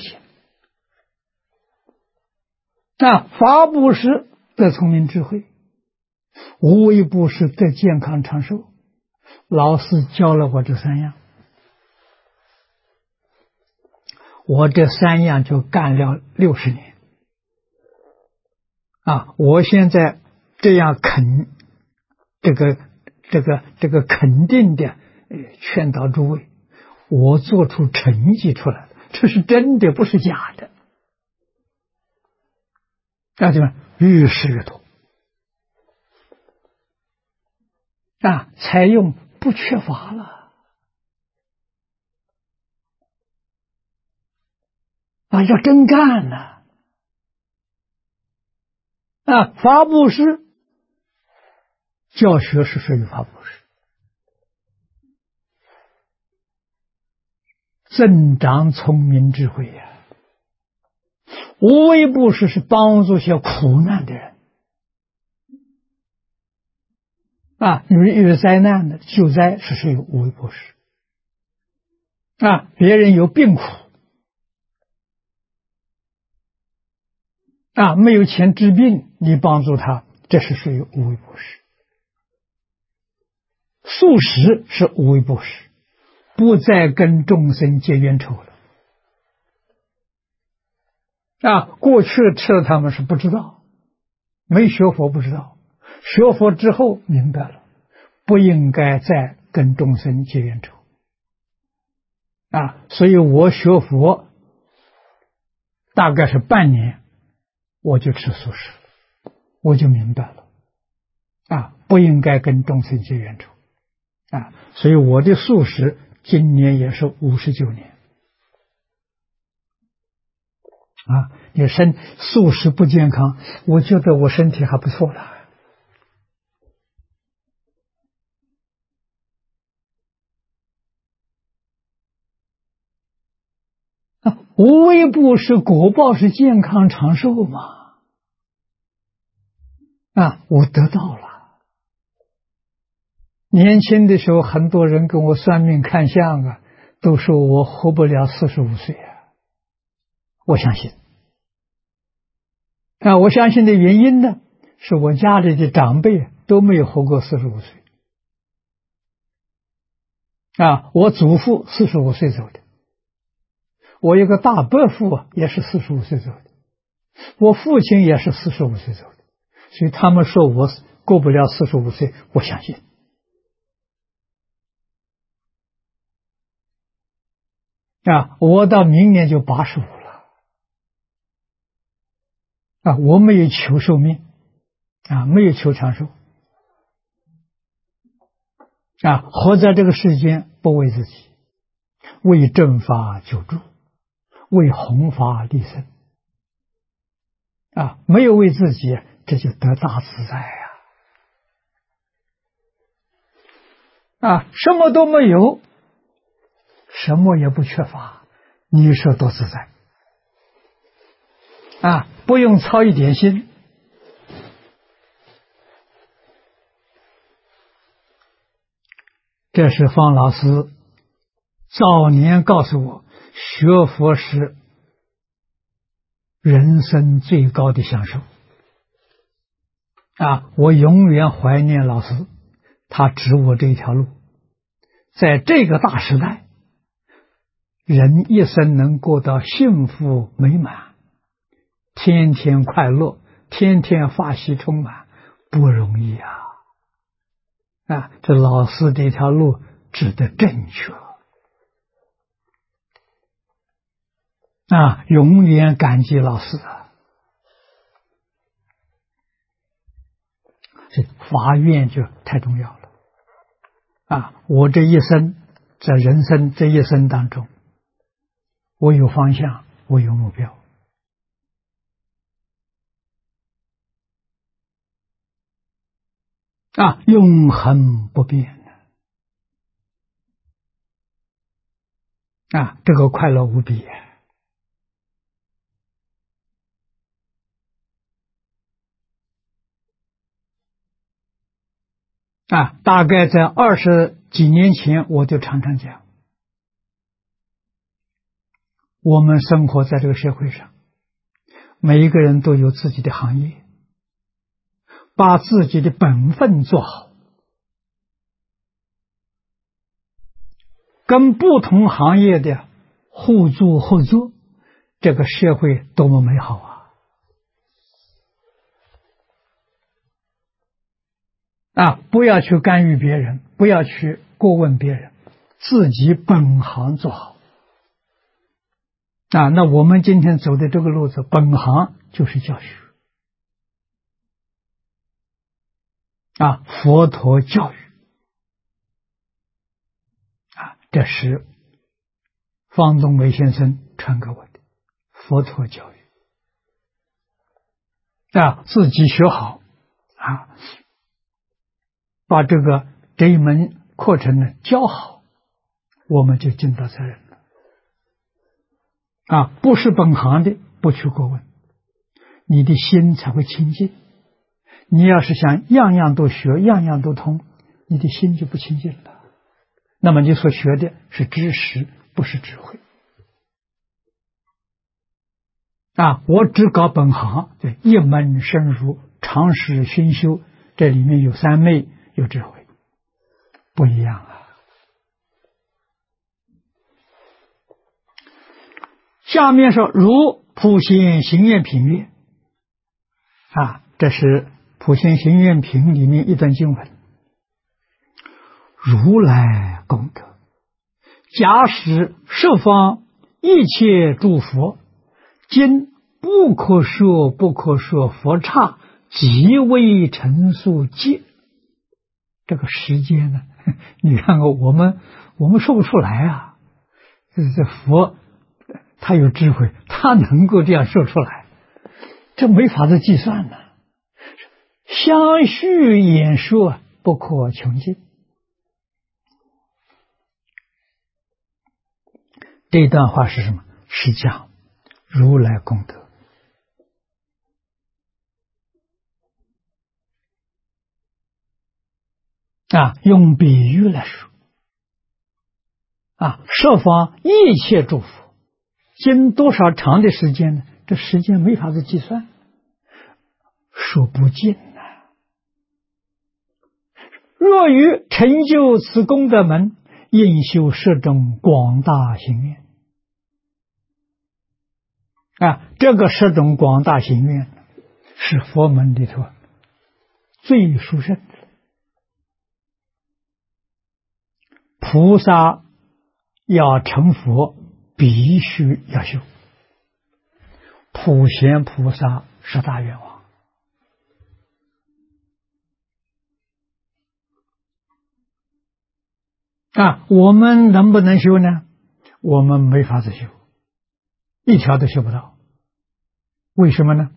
S1: 啊，法布施得聪明智慧，无为布施得健康长寿。老师教了我这3样，我这3样就干了60年。啊，我现在这样这个肯定的劝导诸位，我做出成绩出来了，这是真的，不是假的。啊，对吧？越施越多。啊，财用不缺乏了。啊，要真干呢。啊，法布施教学是属于法布施，增长聪明智慧呀。无为布施是帮助些苦难的人。啊，有灾难的救灾是属于无为布施。啊，别人有病苦，啊，没有钱治病，你帮助他，这是属于无为布施。素食是无为布施，不再跟众生结冤仇了。啊，过去吃了他们是不知道，没学佛不知道，学佛之后明白了，不应该再跟众生结冤仇。啊，所以我学佛大概是半年，我就吃素食，我就明白了。啊，不应该跟众生结冤仇。啊，所以我的素食今年也是59年。啊，你素食不健康，我觉得我身体还不错了。啊，无为布施果报是健康长寿嘛。啊，我得到了。年轻的时候，很多人跟我算命看相啊，都说我活不了45岁啊。我相信。啊，我相信的原因呢，是我家里的长辈都没有活过45岁。啊，我祖父45岁走的，我有个大伯父也是45岁走的，我父亲也是45岁走的，所以他们说我过不了45岁，我相信。啊，我到明年就85了。啊，我没有求寿命，啊，没有求长寿。啊，活在这个世间不为自己，为正法救助，为弘法利生。啊，没有为自己，这就得大自在呀。啊，什么都没有，什么也不缺乏，你说多自在。啊，不用操一点心。这是方老师早年告诉我，学佛是人生最高的享受。啊，我永远怀念老师，他指我这一条路。在这个大时代，人一生能过到幸福美满，天天快乐，天天法喜充满，不容易啊！啊，这老师这条路指的正确永远感激老师这发愿就太重要了我这一生在人生这一生当中，我有方向，我有目标永恒不变这个快乐无比大概在20几年前，我就常常讲，我们生活在这个社会上，每一个人都有自己的行业，把自己的本分做好，跟不同行业的互助合作，这个社会多么美好不要去干预别人，不要去过问别人，自己本行做好那我们今天走的这个路子，本行就是教学佛陀教育这是方东梅先生传给我的佛陀教育自己学好把这一门课程呢教好，我们就尽到责任了不是本行的不去过问，你的心才会清净。你要是想样样都学，样样都通，你的心就不清净了，那么你所学的是知识，不是智慧我只搞本行，对，一门深入，常识熏修，这里面有三昧，有智慧，不一样下面说如普贤行愿品曰这是普贤行愿品里面一段经文，如来功德假使十方一切诸佛今不可说不可说佛刹即为陈述界，这个时间呢你看看我们说不出来这佛他有智慧，他能够这样说出来，这没法子计算相续演说不可穷尽。这段话是什么？是讲如来功德用比喻来说十方一切诸佛经多少长的时间呢？这时间没法子计算，说不尽若于成就此功德门，应修十种广大行愿这个十种广大行愿是佛门里头最殊胜的。菩萨要成佛，必须要修普贤菩萨十大愿望我们能不能修呢？我们没法子修，一条都修不到。为什么呢？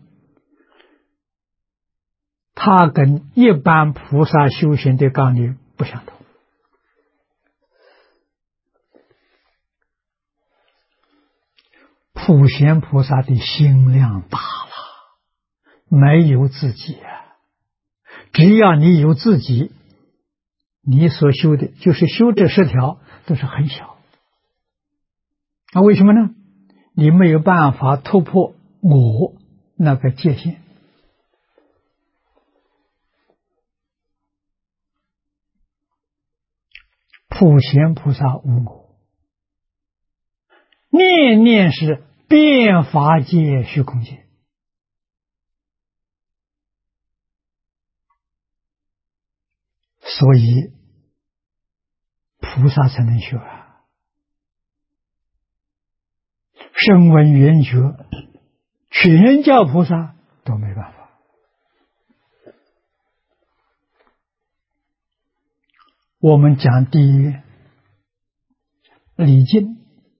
S1: 它跟一般菩萨修行的纲领不相同。普贤菩萨的心量大了，没有自己只要你有自己，你所修的就是修这10条都是很小。为什么呢？你没有办法突破我那个界限。普贤菩萨无我，念念是遍法界虚空界。所以菩萨才能学啊，声闻缘觉，全教菩萨都没办法。我们讲第一礼敬，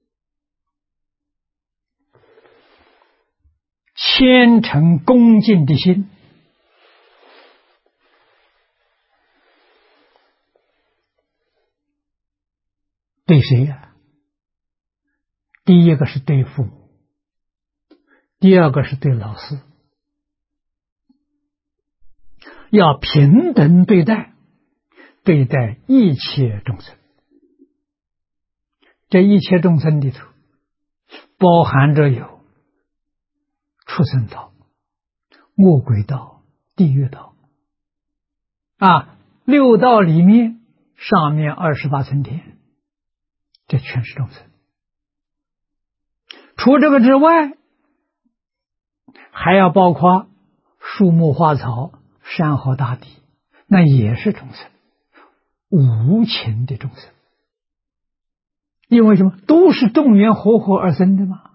S1: 虔诚恭敬的心，对谁呀？第一个是对父母，第二个是对老师，要平等对待，对待一切众生。这一切众生里头，包含着有畜生道、恶鬼道、地狱道。六道里面，上面28层天，这全是众生。除这个之外，还要包括树木花草、山河大地，那也是众生，无情的众生。因为什么？都是动缘和合而生的嘛。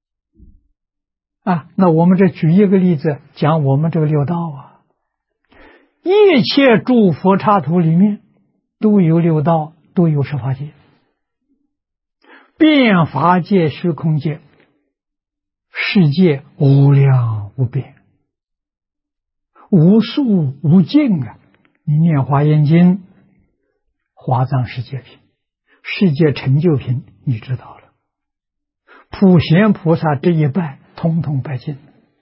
S1: 那我们这举一个例子，讲我们这个六道啊，一切诸佛刹土里面都有六道，都有十法界。变法界、虚空界，世界无量无边，无数无尽啊！你念华严经、华藏世界品、世界成就品，你知道了。普贤菩萨这一拜，统统拜尽。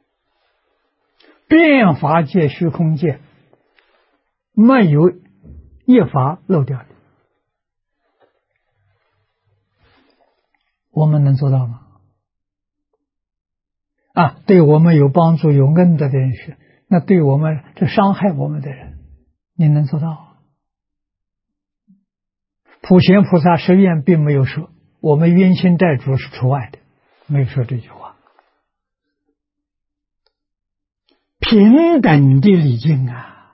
S1: 变法界、虚空界，没有一法漏掉的。我们能做到吗？对我们有帮助、有恩德的人是，那对我们这伤害我们的人，你能做到？普贤菩萨十愿并没有说，我们冤亲债主是除外的，没有说这句话。平等的礼敬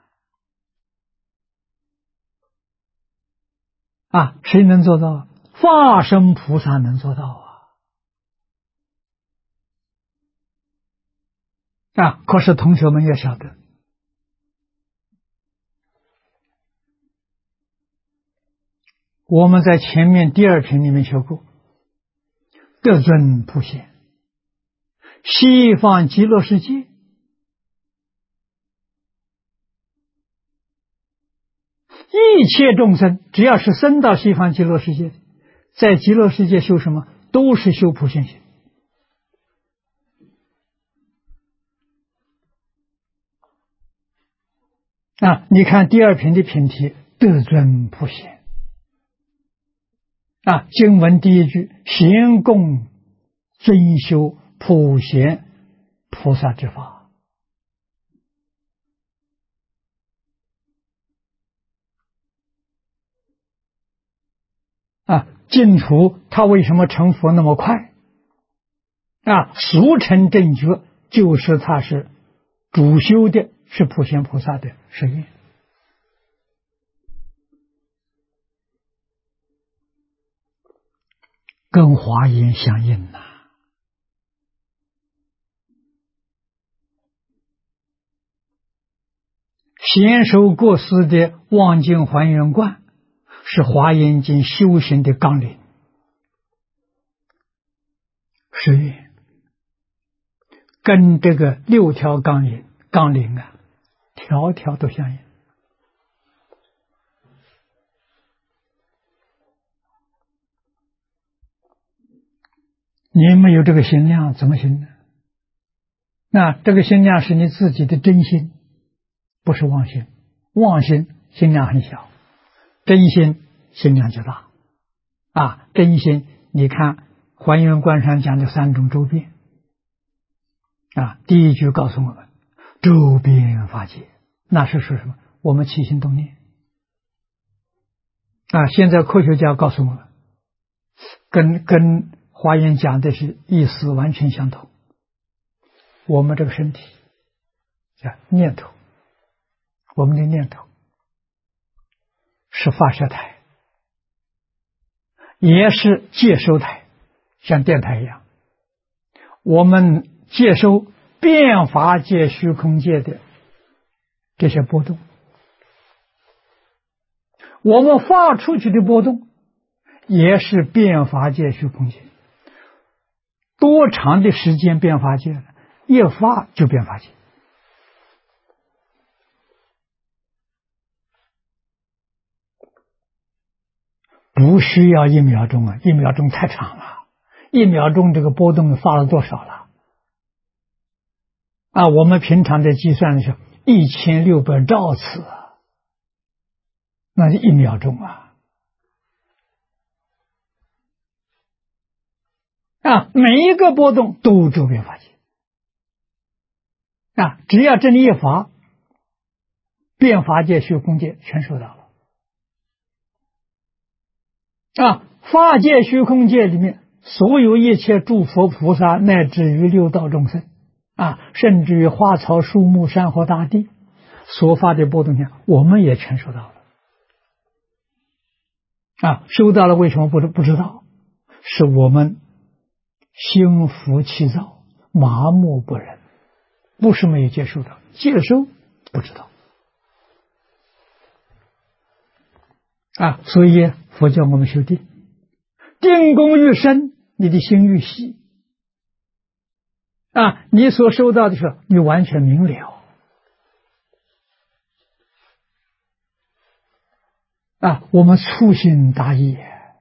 S1: 谁能做到？化身菩萨能做到可是同学们要晓得，我们在前面第二品里面学过，得尊普贤，西方极乐世界，一切众生只要是生到西方极乐世界，在极乐世界修什么？都是修普贤行。你看第二品的品题，得尊普贤。经文第一句，贤供尊修普贤菩萨之法。净土他为什么成佛那么快？俗称正觉，就是他是主修的是普贤菩萨的实愿。跟华严相应贤首过师的望境还原观，是华严经修行的纲领。实愿跟这个6条纲领条条都相应。你没有这个心量怎么行呢？那这个心量是你自己的真心，不是妄心。妄心心量很小，真心心量就大。真心你看还原观上讲的3种周遍。第一句告诉我们周遍法界，那是说什么？我们起心动念。现在科学家告诉我们，跟华严讲的是意思完全相同。我们这个身体叫念头，我们的念头是发射台， 也是接收台，像电台一样，我们接收变法界、虚空界的这些波动，我们发出去的波动也是变法界、虚空界。多长的时间变法界呢？一发就变法界。不需要1秒钟啊，1秒钟太长了，1秒钟这个波动发了多少了？我们平常在计算的时候，1600兆次，那是1秒钟啊！每一个波动都周变法界只要这里一发，变法界、虚空界全收到了。法界、虚空界里面，所有一切诸佛菩萨，乃至于六道众生甚至于花草树木、山河大地所发的波动线，我们也全收到了。收到了，为什么不知道？是我们心浮气躁、麻木不仁，不是没有接受到，接受不知道。所以佛教我们修定，定功愈深，你的心愈细你所收到的时候，你完全明了我们粗心大意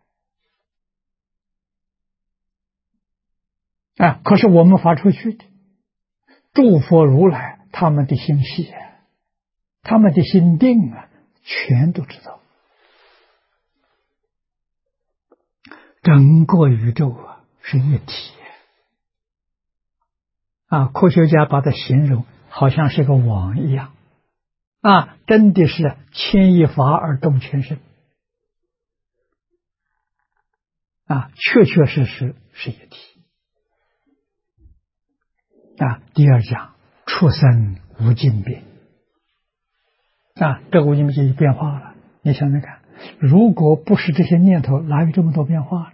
S1: 可是我们发出去的诸佛如来，他们的心细他们的心定全都知道。整个宇宙是一体科学家把它形容好像是个网一样真的是牵一发而动全身确确实实是一体第二讲出生无尽变这个无尽变就变化了。你想想看，如果不是这些念头，哪有这么多变化呢？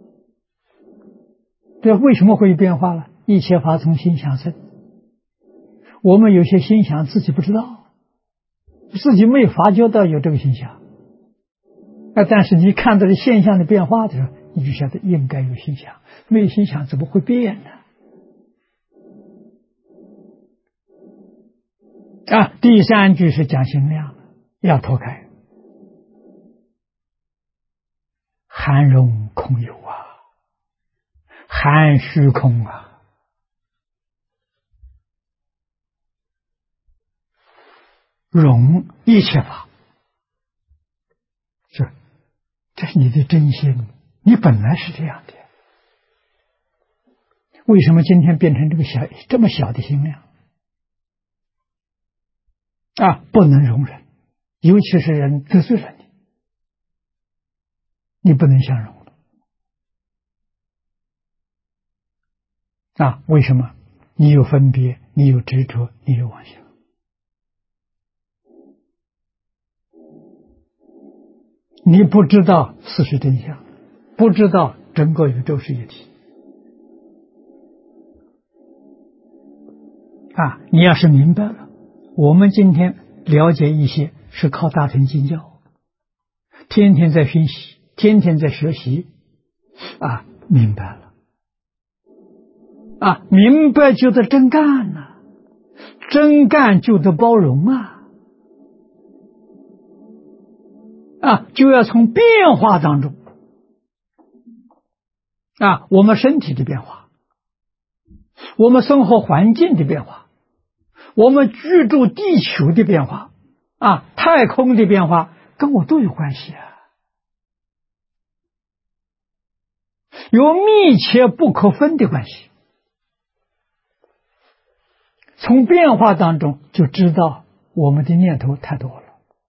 S1: 这为什么会有变化呢？一切法从心想生，我们有些心想自己不知道，自己没有发觉到有这个心想但是你看到的现象的变化的时候，你就晓得应该有心想，没有心想怎么会变呢？第三句是讲心量，要脱开。含容空有含虚空容一切法，这是你的真心，你本来是这样的，为什么今天变成这么小的心量不能容忍，尤其是人得罪了你不能相容为什么？你有分别，你有执着，你有妄想你不知道事实真相，不知道整个宇宙是一体你要是明白了，我们今天了解一些是靠大乘经教，天天在熏习，天天在学习明白了明白就得真干真干就得包容就要从变化当中我们身体的变化，我们生活环境的变化，我们居住地球的变化太空的变化，跟我都有关系有密切不可分的关系。从变化当中就知道我们的念头太多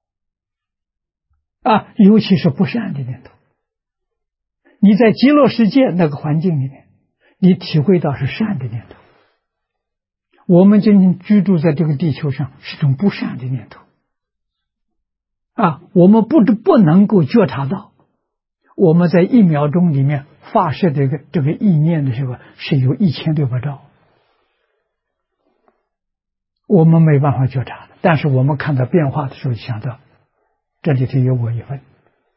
S1: 了尤其是不善的念头。你在极乐世界那个环境里面，你体会到是善的念头，我们今天居住在这个地球上是种不善的念头我们不能够觉察到， 我们在1秒钟里面发射这个意念的时候，是有1600兆，我们没办法觉察的。但是我们看到变化的时候，想到这里头有我一份。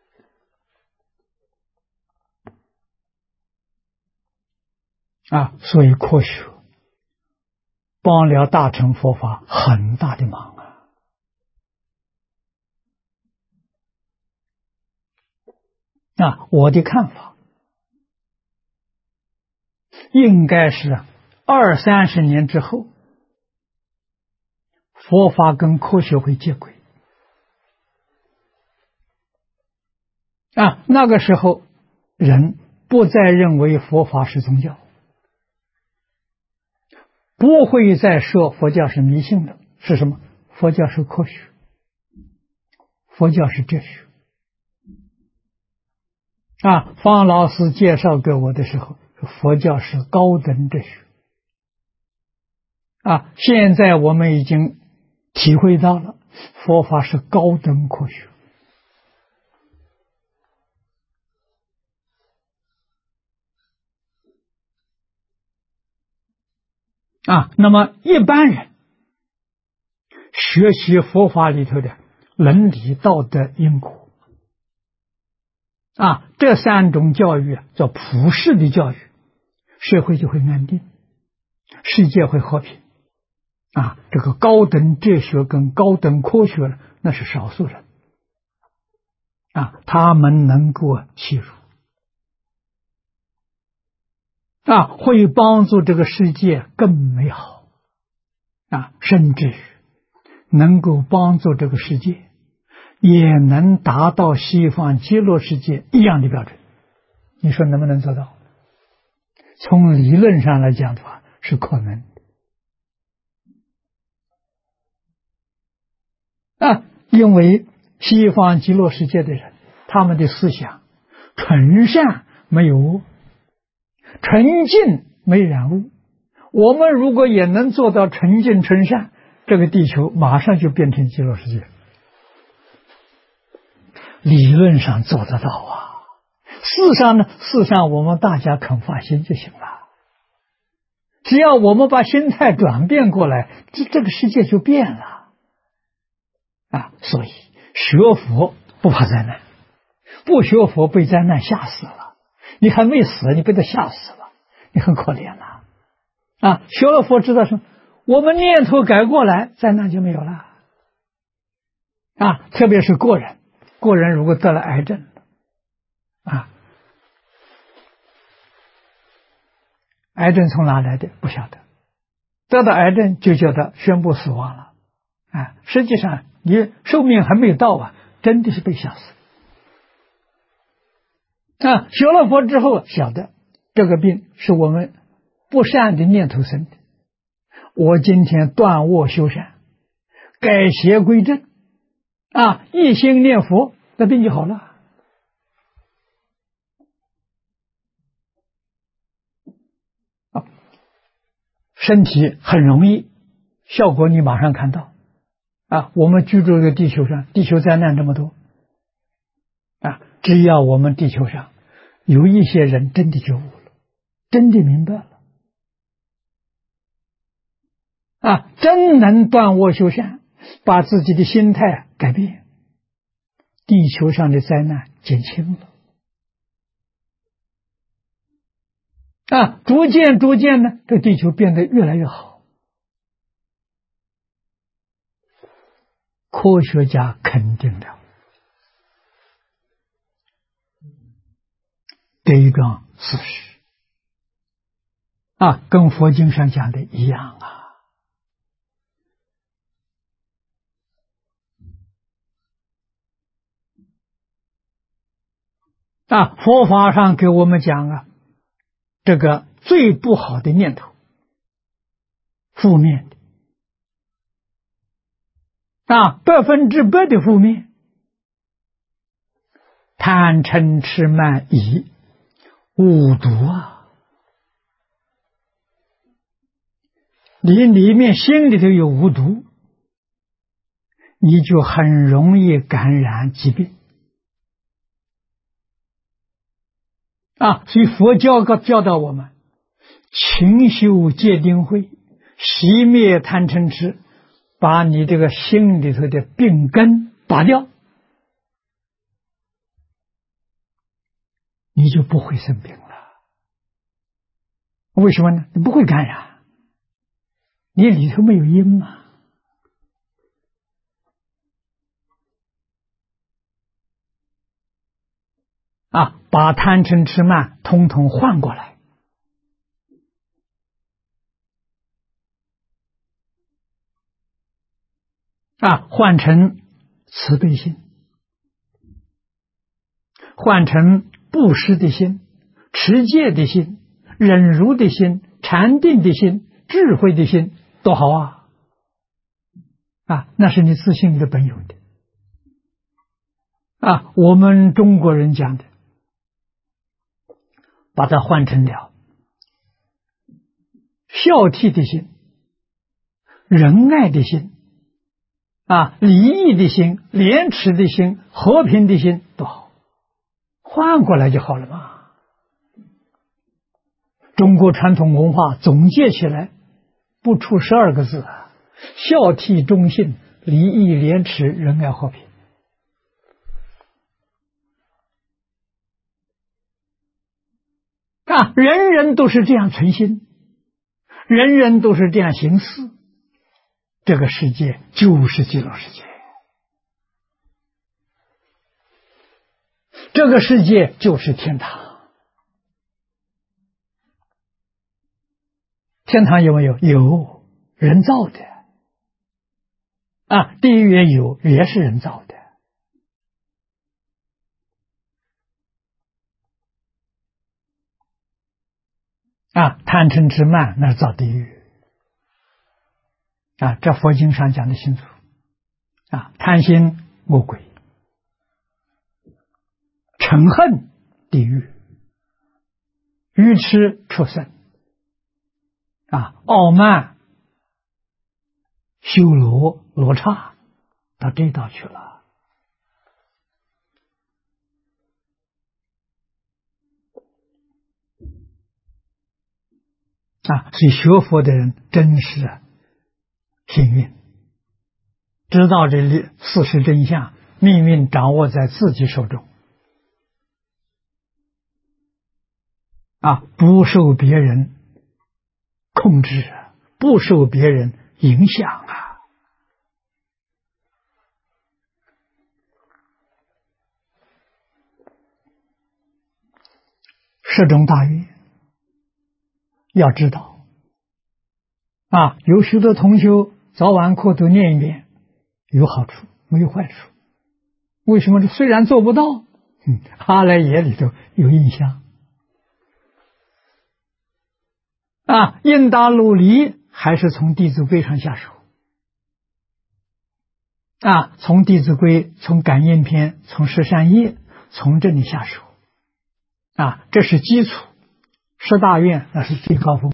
S1: 所以科学帮了大乘佛法很大的忙我的看法应该是20-30年之后，佛法跟科学会接轨那个时候人不再认为佛法是宗教，不会再说佛教是迷信的，是什么？佛教是科学，佛教是哲学方老师介绍给我的时候，佛教是高等哲学现在我们已经体会到了，佛法是高等科学那么一般人学习佛法里头的伦理、道德、因果这3种教育叫普世的教育，社会就会安定，世界会和平这个高等哲学跟高等科学呢，那是少数人他们能够契入会帮助这个世界更美好甚至能够帮助这个世界也能达到西方极乐世界一样的标准。你说能不能做到？从理论上来讲的话是可能因为西方极乐世界的人，他们的思想纯善没有污，纯净没染污。我们如果也能做到纯净纯善，这个地球马上就变成极乐世界。理论上做得到事实上我们大家肯发心就行了。只要我们把心态转变过来，这个世界就变了所以学佛不怕灾难，不学佛被灾难吓死了，你还没死，你被他吓死了，你很可怜了学了佛知道说，我们念头改过来，灾难就没有了特别是个人如果得了癌症癌症从哪来的不晓得，得到癌症就叫他宣布死亡了实际上你寿命还没到真的是被吓死学了佛之后晓得这个病是我们不善的念头生的，我今天断恶修善，改邪归正一心念佛，那病就好了身体很容易效果你马上看到我们居住这个地球上，地球灾难这么多只要我们地球上有一些人真的觉悟了，真的明白了真能断恶修善，把自己的心态改变，地球上的灾难减轻了逐渐呢，这地球变得越来越好。科学家肯定了这一桩事实跟佛经上讲的一样佛法上给我们讲这个最不好的念头，负面的100%的负面，贪嗔痴慢疑五毒你里面心里头有无毒，你就很容易感染疾病所以佛教教导我们勤修戒定慧，熄灭贪嗔痴，把你这个心里头的病根拔掉，你就不会生病了。为什么呢？你不会感染，你里头没有因嘛。把贪嗔痴慢统统换过来，换成慈悲心，换成布施的心、持戒的心、忍辱的心、禅定的心、智慧的心，多好那是你自信里的本有的我们中国人讲的，把它换成了孝悌的心、仁爱的心礼义的心、廉耻的心、和平的心，多好，换过来就好了嘛。中国传统文化总结起来不出12个字孝悌忠信、礼义廉耻、仁爱和平。人人都是这样存心，人人都是这样行事，这个世界就是极乐世界，这个世界就是天堂。天堂有没有？有，人造的地狱也有，也是人造的贪嗔痴慢那是造地狱这佛经上讲的清楚贪心魔鬼，嗔恨地狱，愚痴畜生傲慢修罗罗刹，到这道去了所以学佛的人真是幸运，知道这里事实真相，命运掌握在自己手中不受别人控制，不受别人影响十种大愿要知道有许多同修早晚课都念一遍，有好处没有坏处。为什么？虽然做不到阿赖耶里头有印象应当努力，还是从弟子规上下手从弟子规，从感应篇，从十善业，从这里下手这是基础。十大愿那是最高峰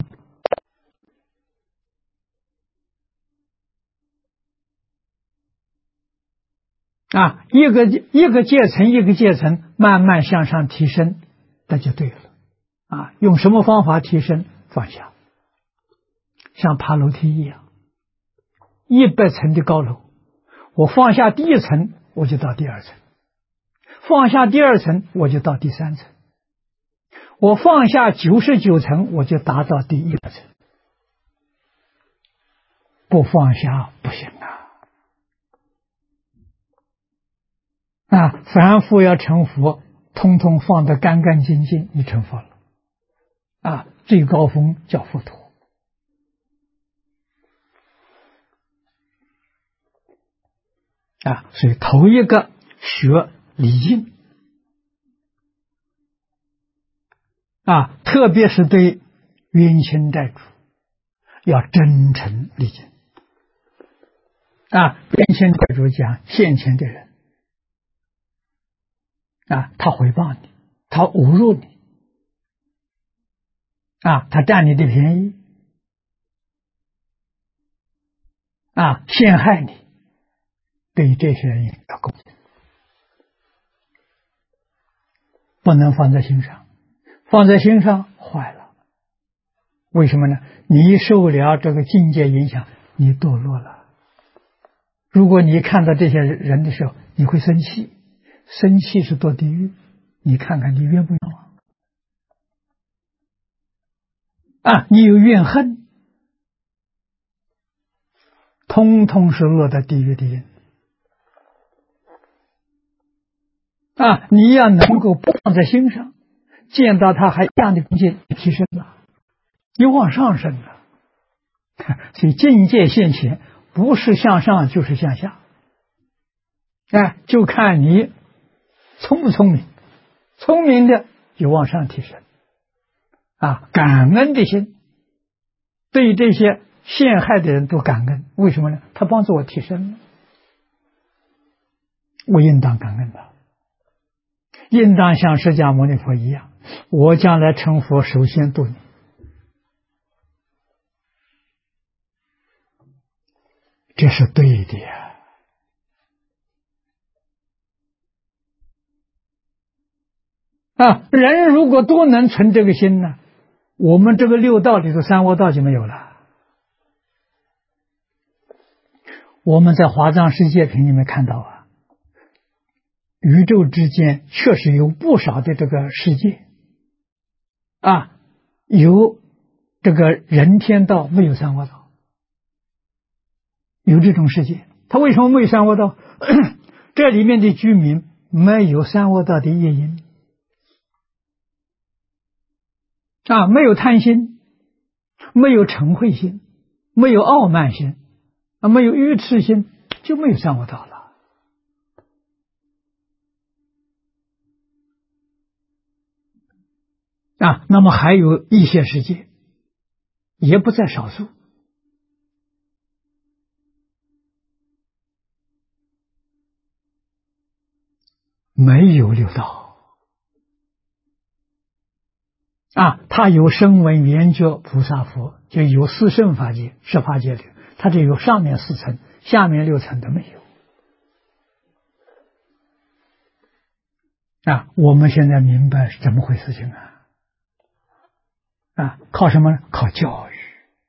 S1: 一个阶层一个阶层慢慢向上提升，那就对了用什么方法提升？放下，像爬楼梯一样，100层的高楼，我放下第1层，我就到第2层，放下第2层，我就到第3层，我放下99层，我就达到第1层，不放下不行凡夫要成佛，通通放得干干净净，你成佛了最高峰叫佛陀所以头一个学礼敬特别是对冤亲债主要真诚礼敬冤亲债主讲现前的人他诽谤你，他侮辱你他占你的便宜陷害你，对这些人要恭敬，不能放在心上， 放在心上坏了。为什么呢？你受了这个境界影响，你堕落了。如果你看到这些人的时候，你会生气，生气是堕地狱。你看看你冤不冤枉？你有怨恨，通通是落到地狱的人。你要能够不放在心上，见到他还一样的境界提升了，你往上升了。所以境界现前，不是向上就是向下。就看你聪不聪明，聪明的就往上提升。感恩的心，对这些陷害的人都感恩，为什么呢？他帮助我提升，我应当感恩他，应当像释迦牟尼佛一样，我将来成佛首先度你。这是对的呀。人如果都能存这个心呢，我们这个六道里头三恶道就没有了。我们在华藏世界品里面看到宇宙之间确实有不少的这个世界有这个人天道，没有三恶道，有这种世界。它为什么没有三恶道？这里面的居民没有三恶道的业因没有贪心，没有嗔恚心，没有傲慢心没有愚痴心，就没有三恶道了。那么还有一些世界，也不在少数。没有六道他有声闻缘觉菩萨佛，就有四圣法界、十法界里，他就有上面四层，下面六层都没有我们现在明白是怎么回事情靠什么？靠教育，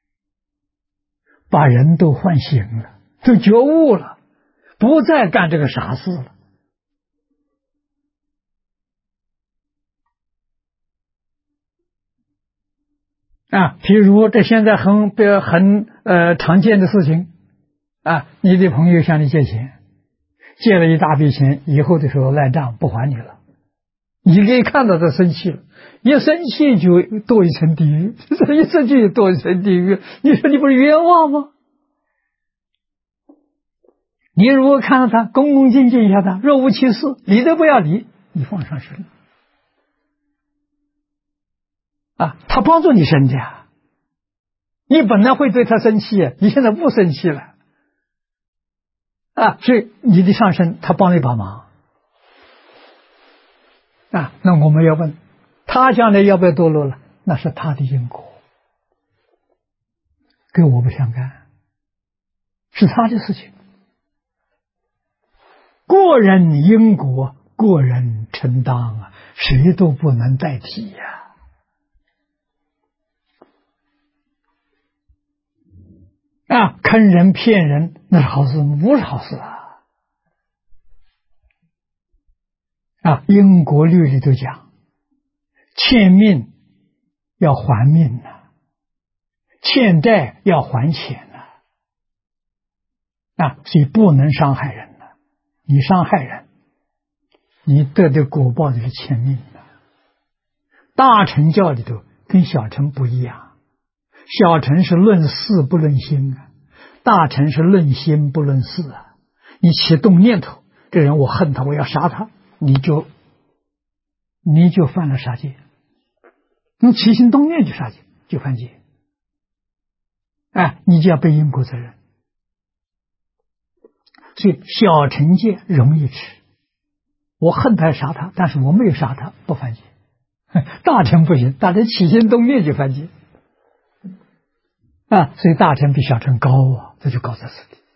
S1: 把人都唤醒了，都觉悟了，不再干这个傻事了。比如这现在很常见的事情你的朋友向你借钱，借了一大笔钱，以后的时候赖账不还你了，你可以看到他生气了，一生气就堕一层地狱，一生气就堕一层地狱，你说你不是冤枉吗？你如果看到他恭恭敬敬一下他，若无其事，理都不要理，你放上身他帮助你升家，你本来会对他生气你现在不生气了所以你的上身他帮你把忙那我们要问他将来要不要堕落了，那是他的因果，跟我不相干，是他的事情。个人因果个人承担谁都不能代替坑人骗人那是好事，不是好事因果律里头讲，欠命要还命欠债要还钱所以不能伤害人你伤害人，你得的果报就是欠命大乘教里头跟小乘不一样，小乘是论事不论心大乘是论心不论事你起动念头，这人我恨他，我要杀他，你就犯了杀戒，你起心动念就杀戒，就犯戒你就要背因果责任。所以小乘戒容易吃，我恨他杀他，但是我没有杀他，不犯戒。大乘不行，大乘起心动念就犯戒所以大乘比小乘高这就高在此地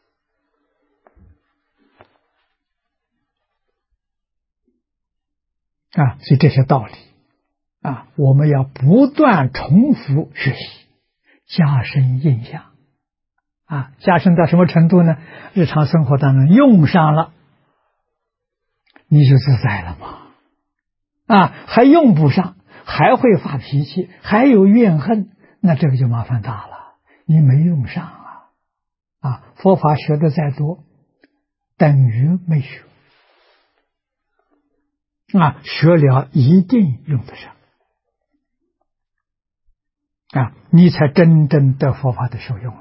S1: 所以这些道理我们要不断重复学习，加深印象。加深到什么程度呢？日常生活当中用上了，你就自在了嘛。还用不上，还会发脾气，还有怨恨，那这个就麻烦大了，你没用上佛法学的再多，等于没学。学了一定用得上。你才真正得佛法的受用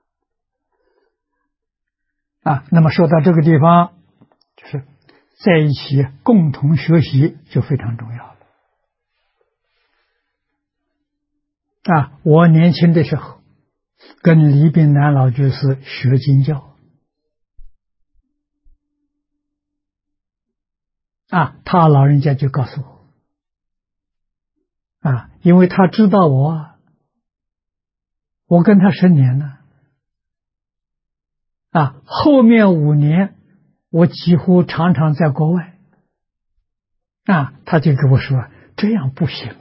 S1: 那么说到这个地方，就是在一起共同学习就非常重要了。我年轻的时候跟李炳南老居士学经教，他老人家就告诉我，因为他知道我跟他10年了，后面5年我几乎常常在国外，他就跟我说这样不行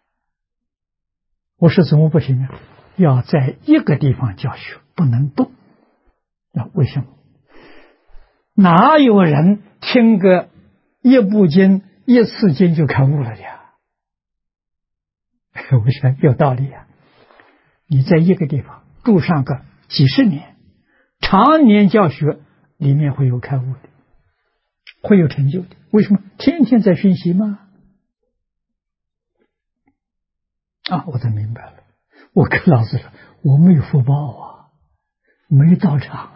S1: 我说怎么不行要在一个地方教学，不能动。为什么？哪有人听个一部经一次经就开悟了的呀？我想有道理你在一个地方住上个几十年，常年教学，里面会有开悟的，会有成就的。为什么？天天在学习吗？我才明白了。我跟老师说，我没有福报没道场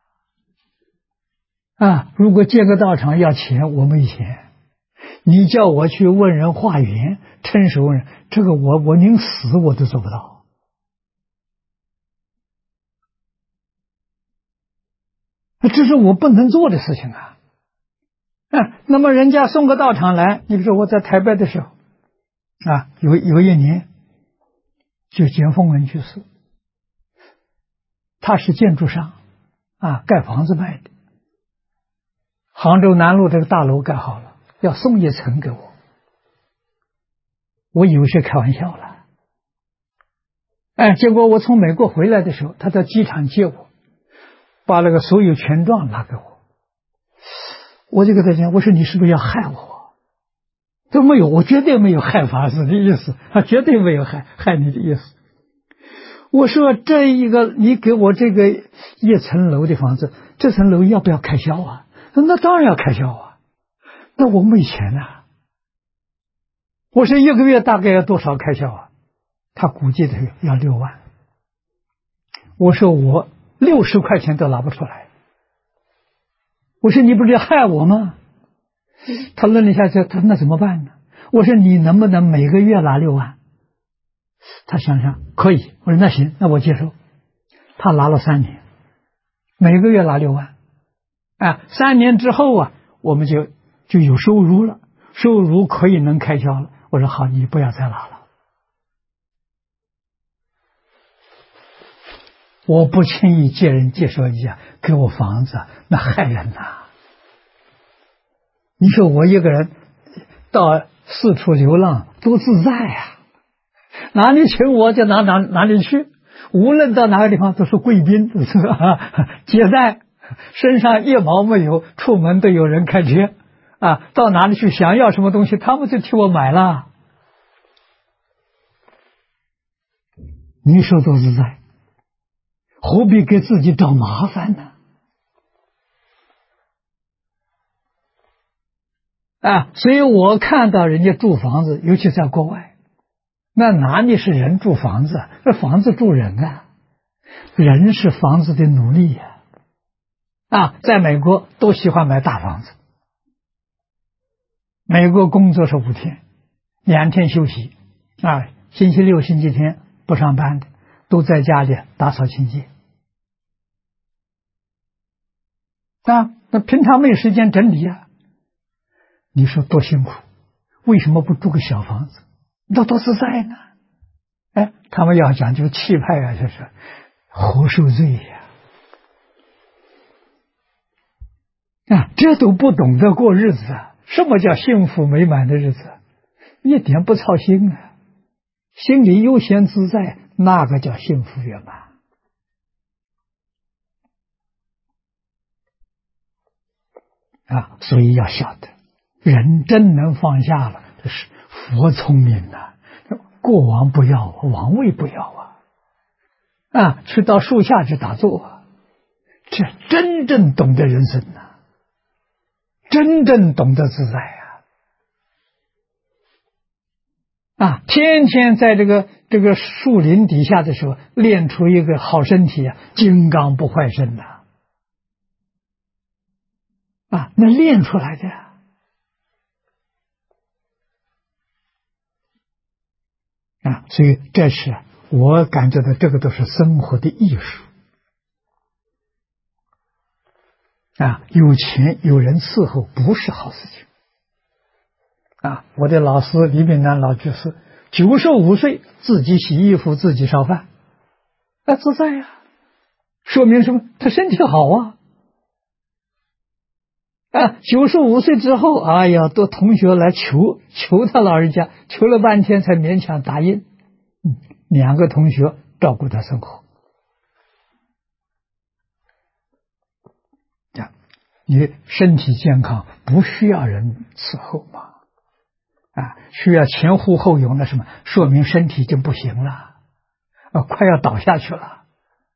S1: 如果建个道场要钱，我没钱。你叫我去问人化缘，称手问人，这个我宁死我都做不到。这是我不能做的事情那么人家送个道场来，你比如说我在台北的时候有一年就简凤文居士，他是建筑商盖房子卖的，杭州南路这个大楼盖好了，要送1层给我，我有些开玩笑了。结果我从美国回来的时候，他在机场接我，把那个所有权状拿给我，我就跟他讲，我说你是不是要害我？都没有，我绝对没有害法师的意思，绝对没有害你的意思。我说这一个你给我这个1层楼的房子，这层楼要不要开销那当然要开销那我没钱我说1个月大概要多少开销他估计的要6万。我说我60块钱都拿不出来。我说你不是要害我吗？他愣了一下，他那怎么办呢？我说你能不能每个月拿6万？他想想可以。我说那行，那我接受。他拿了3年，每个月拿6万，3年之后我们就有收入了，收入可以能开销了。我说好，你不要再拿了。我不轻易借人介绍一下给我房子，那害人你说我一个人到四处流浪多自在哪里请我就哪里去，无论到哪个地方都是贵宾接待，身上1毛没有，出门都有人开车到哪里去想要什么东西他们就替我买了。你说多自在，何必给自己找麻烦呢所以我看到人家住房子，尤其在国外，那哪里是人住房子，这房子住人人是房子的奴隶在美国都喜欢买大房子，美国工作是5天，2天休息星期六星期天不上班的都在家里打扫清洁那平常没有时间整理你说多辛苦，为什么不住个小房子多自在呢他们要讲究气派就是活受罪这都不懂得过日子什么叫幸福美满的日子一点不操心啊，心里悠闲自在，那个叫幸福圆满啊！所以要晓得，人真能放下了，这是佛聪明呐。过往不要，王位不要去到树下去打坐这真正懂得人生呐，真正懂得自在天天在这个树林底下的时候，练出一个好身体金刚不坏身那练出来的所以这是我感觉到，这个都是生活的艺术有钱有人伺候不是好事情我的老师李炳南老居士95岁自己洗衣服自己烧饭自在说明什么？他身体好95岁之后，哎呀，都同学来求他老人家，求了半天才勉强答应。2个同学照顾他生活。你身体健康不需要人伺候嘛？需要前呼后拥的什么？说明身体就不行了，快要倒下去了。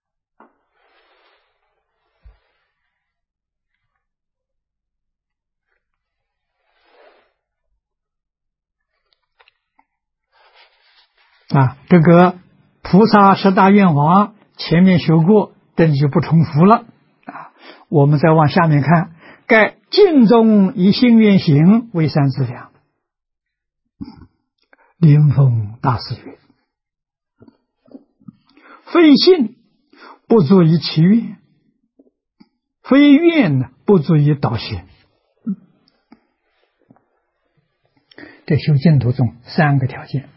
S1: 这个菩萨10大愿王前面学过，这里就不重复了我们再往下面看，盖尽中以心愿行为3资粮。莲峰大师曰：非信不足以起愿，非愿不足以导行。这修净土中3个条件，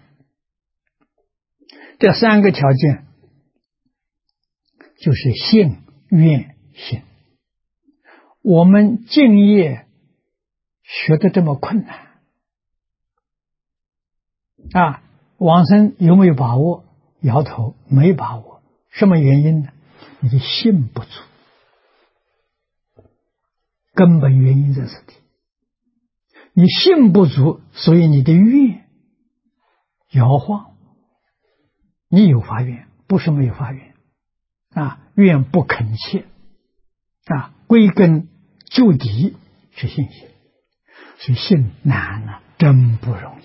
S1: 这3个条件就是信愿行。我们敬业学得这么困难往生有没有把握？摇头，没把握。什么原因呢？你的信不足，根本原因在这里。你信不足，所以你的愿摇晃。你有发愿，不是没有发愿愿不恳切归根究底是信心，所以信难真不容易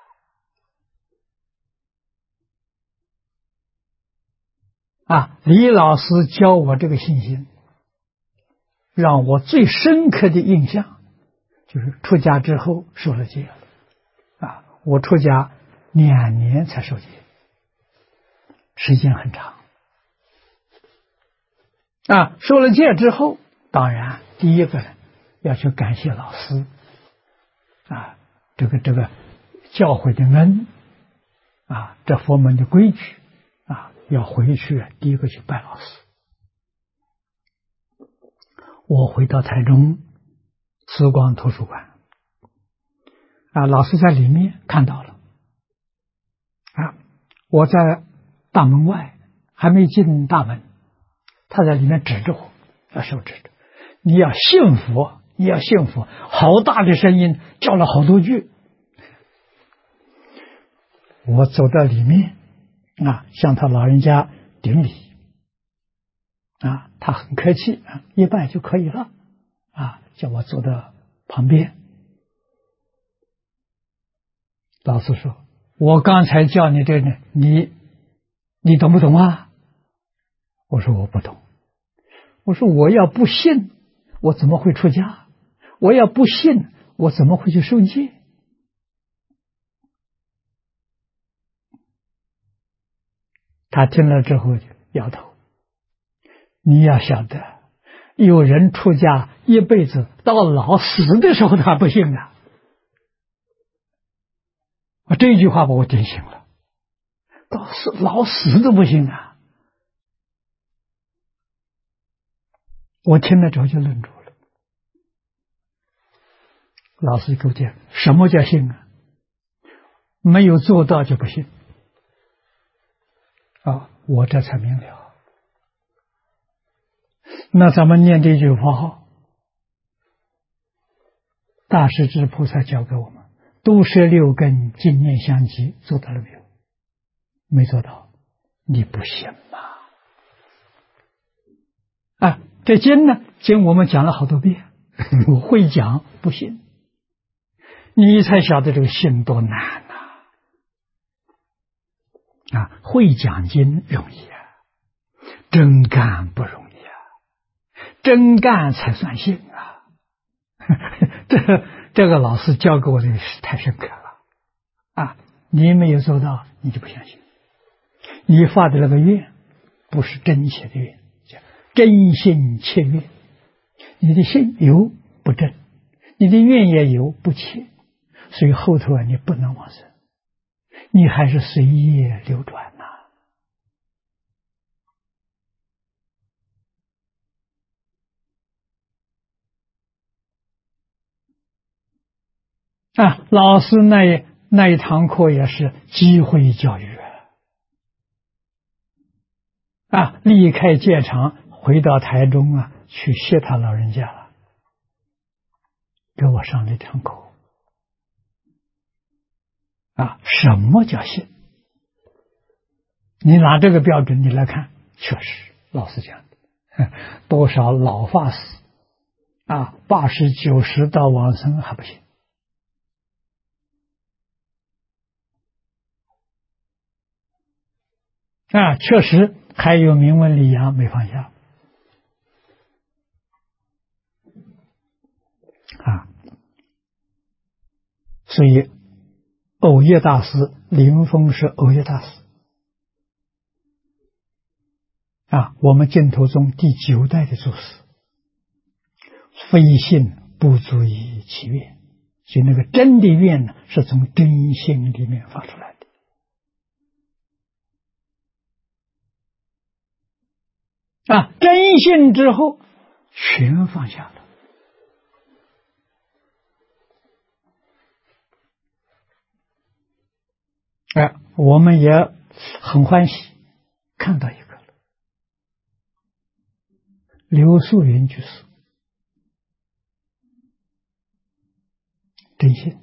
S1: 李老师教我这个信心，让我最深刻的印象就是出家之后受了戒我出家2年才受戒，时间很长受了戒之后，当然第一个要去感谢老师这个教诲的恩这佛门的规矩要回去第一个去拜老师。我回到台中慈光图书馆老师在里面看到了我在大门外还没进大门，他在里面指着我手指着，你要信佛，你要信佛，好大的声音叫了好多句。我走到里面向他老人家顶礼他很客气一拜就可以了叫我坐到旁边。老师说，我刚才叫你这个你懂不懂我说我不懂。我说我要不信我怎么会出家？我要不信我怎么会去受戒？他听了之后就摇头。你要晓得，有人出家一辈子到老死的时候他不信这句话把我点醒了，到老死都不信我听了之后就愣住了。老师给我讲什么叫信没有做到就不行。我这才明了。那咱们念这句佛号，大势至菩萨教给我们，都摄六根，净念相继，做到了没有？没做到，你不行嘛！这经呢，经我们讲了好多遍，会讲不行，你才晓得这个信多难会讲经容易真干不容易真干才算信这个老师教给我的是太深刻了你没有做到，你就不相信。你发的那个愿，不是真切的愿，叫真心切愿。你的心有不真，你的愿也有不切，所以后头你不能往生，你还是随业流转老师那一堂课也是机会教育离开戒场回到台中去谢他老人家了，给我上这堂课什么叫信？你拿这个标准你来看，确实老师讲的，多少老法师80、90到往生还不行确实还有名闻利养没放下所以藕叶大师，灵峰是藕叶大师我们净土宗第9代的祖师，非信不足以其愿，所以那个真的愿呢，是从真心里面发出来的真信之后全放下了我们也很欢喜看到一个了，刘素云居士真心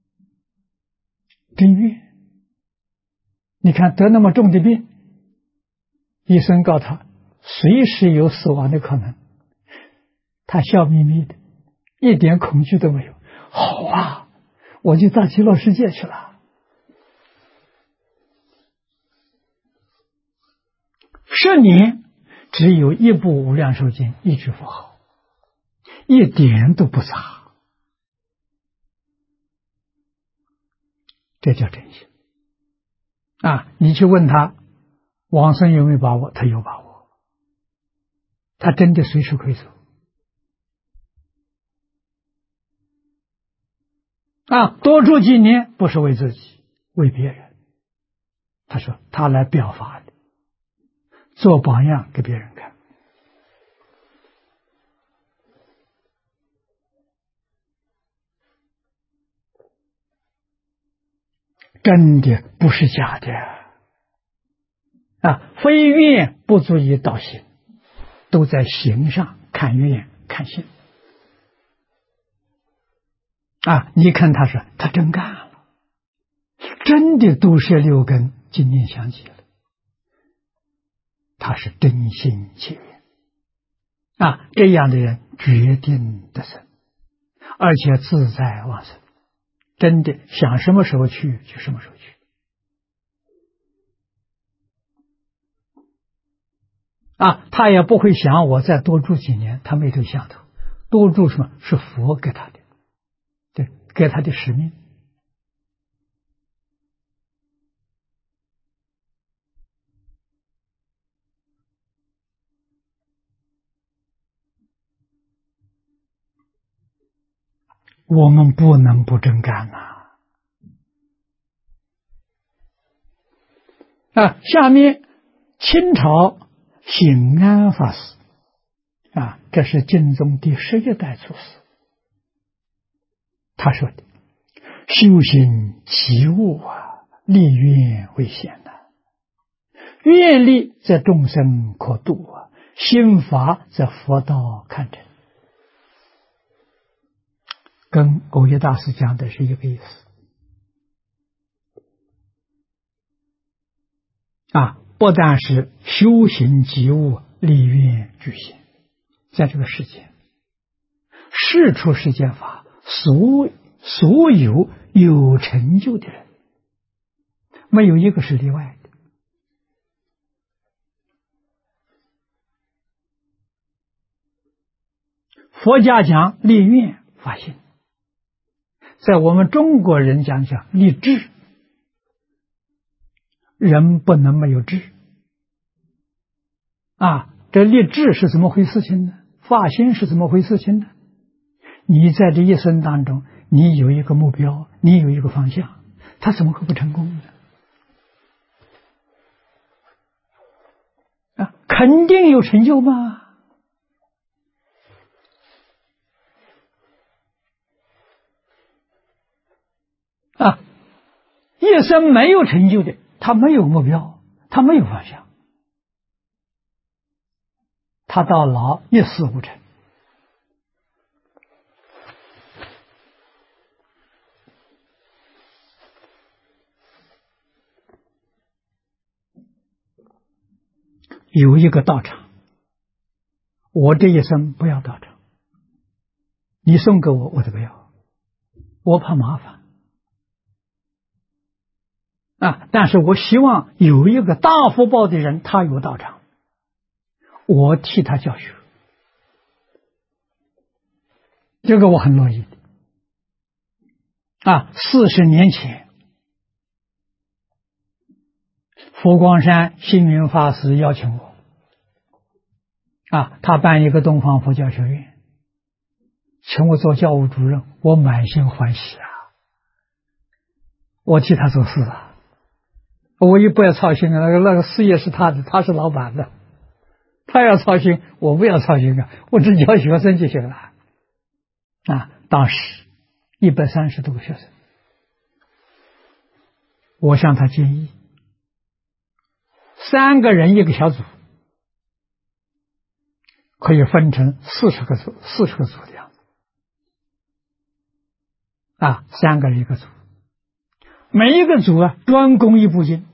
S1: 真愿，你看得那么重的病，医生告他随时有死亡的可能，他笑眯眯的，一点恐惧都没有。好我就到极乐世界去了。10年只有一部无量寿经，一句佛号，一点都不差，这叫真心你去问他往生有没有把握，他有把握，他真的随时可以走多住几年不是为自己，为别人。他说他来表法的，做榜样给别人看。真的不是假的非愿不足以导行，都在行上看愿看行你看他说他真干了，真的都摄6根，净念相继了，他是真心切愿这样的人决定得生，而且自在往生，真的想什么时候去就什么时候去他也不会想我再多住几年，他没这个想头。多住什么是佛给他的，对，给他的使命。我们不能不真干下面清朝醒安法师这是净宗第11代祖师，他说的修行极悟立愿为显呐，愿力则众生可度啊，心法则佛道堪成，跟藕益大师讲的是一个意思啊，不但是修行及物立愿具现，在这个世界世出世间法，所有有成就的人，没有一个是例外的。佛家讲立愿发心，在我们中国人讲立志，人不能没有志啊！这立志是怎么回事情呢？发心是怎么回事情呢？你在这一生当中，你有一个目标，你有一个方向，他怎么会不成功呢？啊，肯定有成就嘛！啊，一生没有成就的，他没有目标，他没有方向，他到老一事无成。有一个道场，我这一生不要道场，你送给我，我都不要，我怕麻烦啊！但是我希望有一个大福报的人，他有道场，我替他教学，这个我很乐意的啊！40年前，佛光山星云法师邀请我啊，他办一个东方佛教学院，请我做教务主任，我满心欢喜啊！我替他做事啊，我也不要操心啊，那个事业是他的，他是老板的，他要操心，我不要操心啊，我只教学生就行了啊！当时130多个学生，我向他建议，3个人一个小组，可以分成40个组的样子啊，3个人一个组，每一个组啊专攻一部经，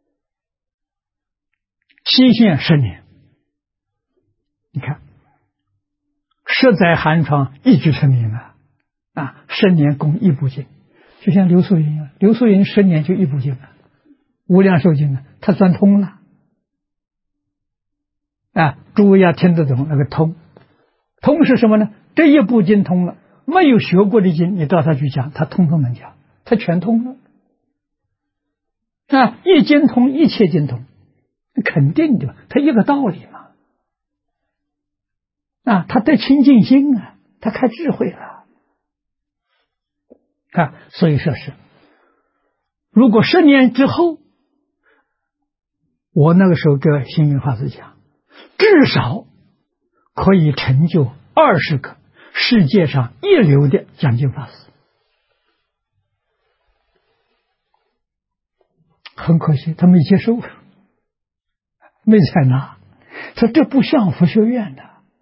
S1: 期限10年。你看10载寒窗一举成名了啊！10年攻一部经，就像刘素云啊，刘素云10年就一部经了，无量寿经啊，他钻通了啊！诸位要听得懂那个通是什么呢？这一部经通了，没有学过的经，你到他去讲，他通通能讲，他全通了啊！一经通，一切经通，肯定的，他一个道理嘛啊！他得清净心啊，他开智慧了啊！所以说是，如果10年之后，我那个时候跟星云法师讲，至少可以成就20个世界上一流的讲经法师。很可惜，他没接受，没采纳，说这不像佛学院的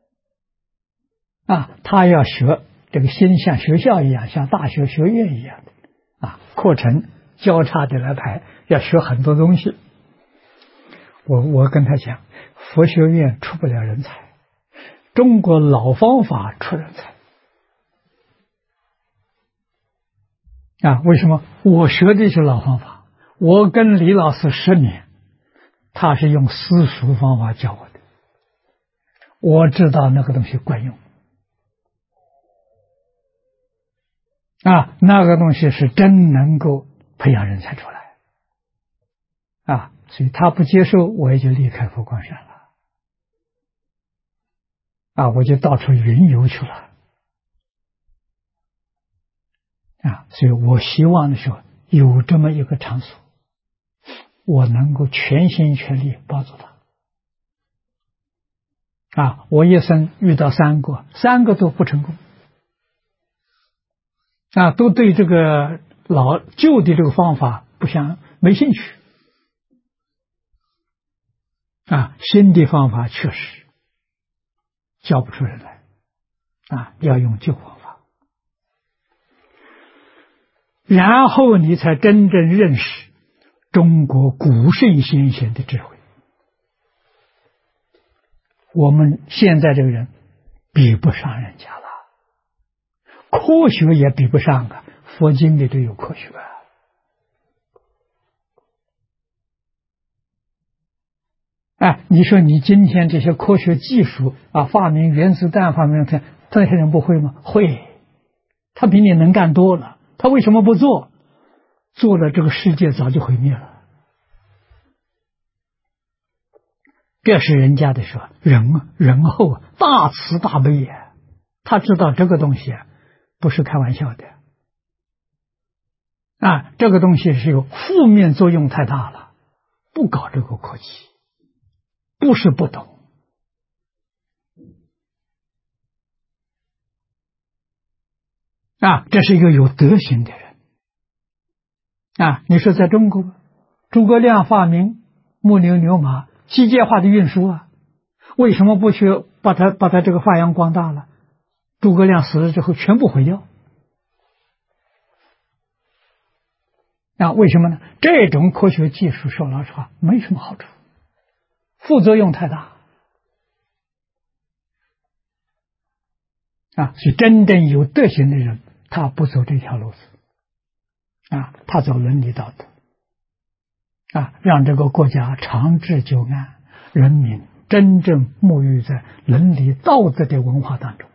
S1: 啊，他要学这个心像学校一样，像大学学院一样的啊，课程交叉的来排，要学很多东西。我跟他讲，佛学院出不了人才，中国老方法出人才啊！为什么？我学的是老方法，我跟李老师10年，他是用私塾方法教我的，我知道那个东西管用啊，那个东西是真能够培养人才出来啊！所以他不接受，我也就离开佛光山了啊，我就到处云游去了啊！所以我希望的时候有这么一个场所，我能够全心全力帮助他啊！我一生遇到3个都不成功啊，都对这个老旧的这个方法不想没兴趣新的方法确实教不出人来要用旧方法，然后你才真正认识中国古圣先贤的智慧。我们现在这个人比不上人家了，科学也比不上佛经里都有科学你说你今天这些科学技术发明原子弹，发明这些人不会吗？会，他比你能干多了，他为什么不做？做了，这个世界早就毁灭了。这是人家的说仁厚大慈大悲他知道这个东西不是开玩笑的这个东西是有负面作用太大了，不搞这个科技，不是不懂这是一个有德行的人你说在中国，诸葛亮发明木牛流马机械化的运输为什么不去把它这个发扬光大了？诸葛亮死了之后全部毁掉为什么呢？这种科学技术说老实话没什么好处，副作用太大所以真正有德行的人他不走这条路子他走伦理道德让这个国家长治久安，人民真正沐浴在伦理道德的文化当中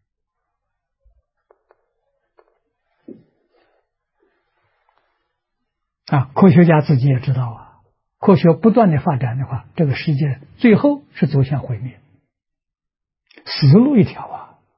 S1: 科学家自己也知道科学不断的发展的话，这个世界最后是走向毁灭，死路一条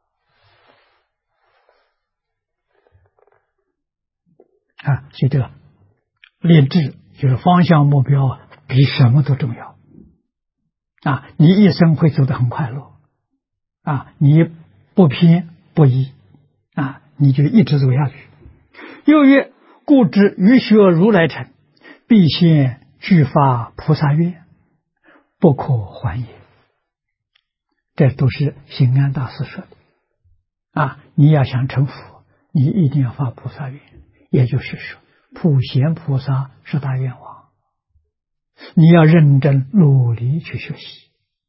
S1: 所以这个立志就是方向目标比什么都重要你一生会走得很快乐你不偏不倚你就一直走下去。又曰故知于学如来成，必先具发菩萨愿，不可还也。这都是心安大师说的你要想成佛，你一定要发菩萨愿，也就是说普贤菩萨是大愿望，你要认真努力去学习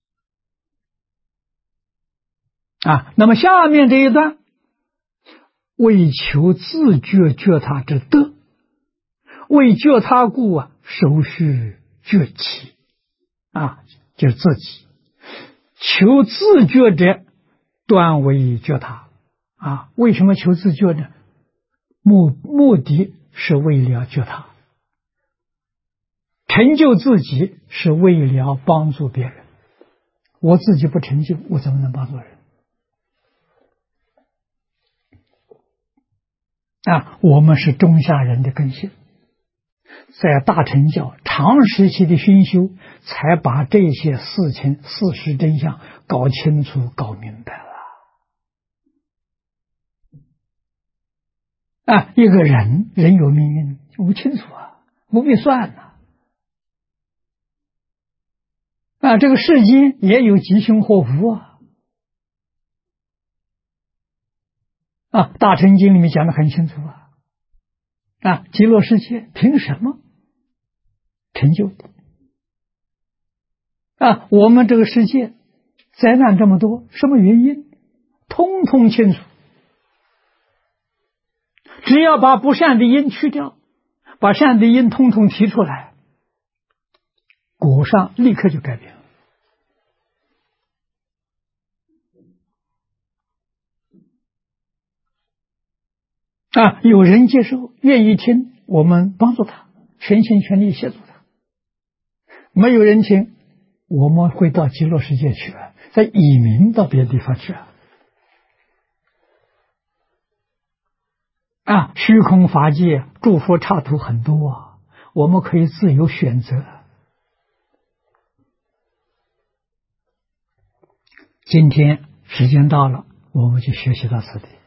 S1: 那么下面这一段，为求自觉觉他之德，为觉他故首须觉起就是自己求自觉者断为觉他为什么求自觉呢？目的是为了觉他，成就自己是为了帮助别人，我自己不成就，我怎么能帮助人我们是中下人的根性，在大乘教长时期的熏修，才把这些事情事实真相搞清楚搞明白了一个人有命运我不清楚不必算这个世间也有吉凶祸福大乘经里面讲得很清楚极乐世界凭什么成就的我们这个世界灾难这么多，什么原因通通清楚，只要把不善的因去掉，把善的因通通提出来，果上立刻就改变了有人接受愿意听，我们帮助他，全心全力协助他；没有人听，我们会到极乐世界去再移民到别的地方去虚空法界诸佛刹土很多我们可以自由选择。今天时间到了，我们就学习到此地。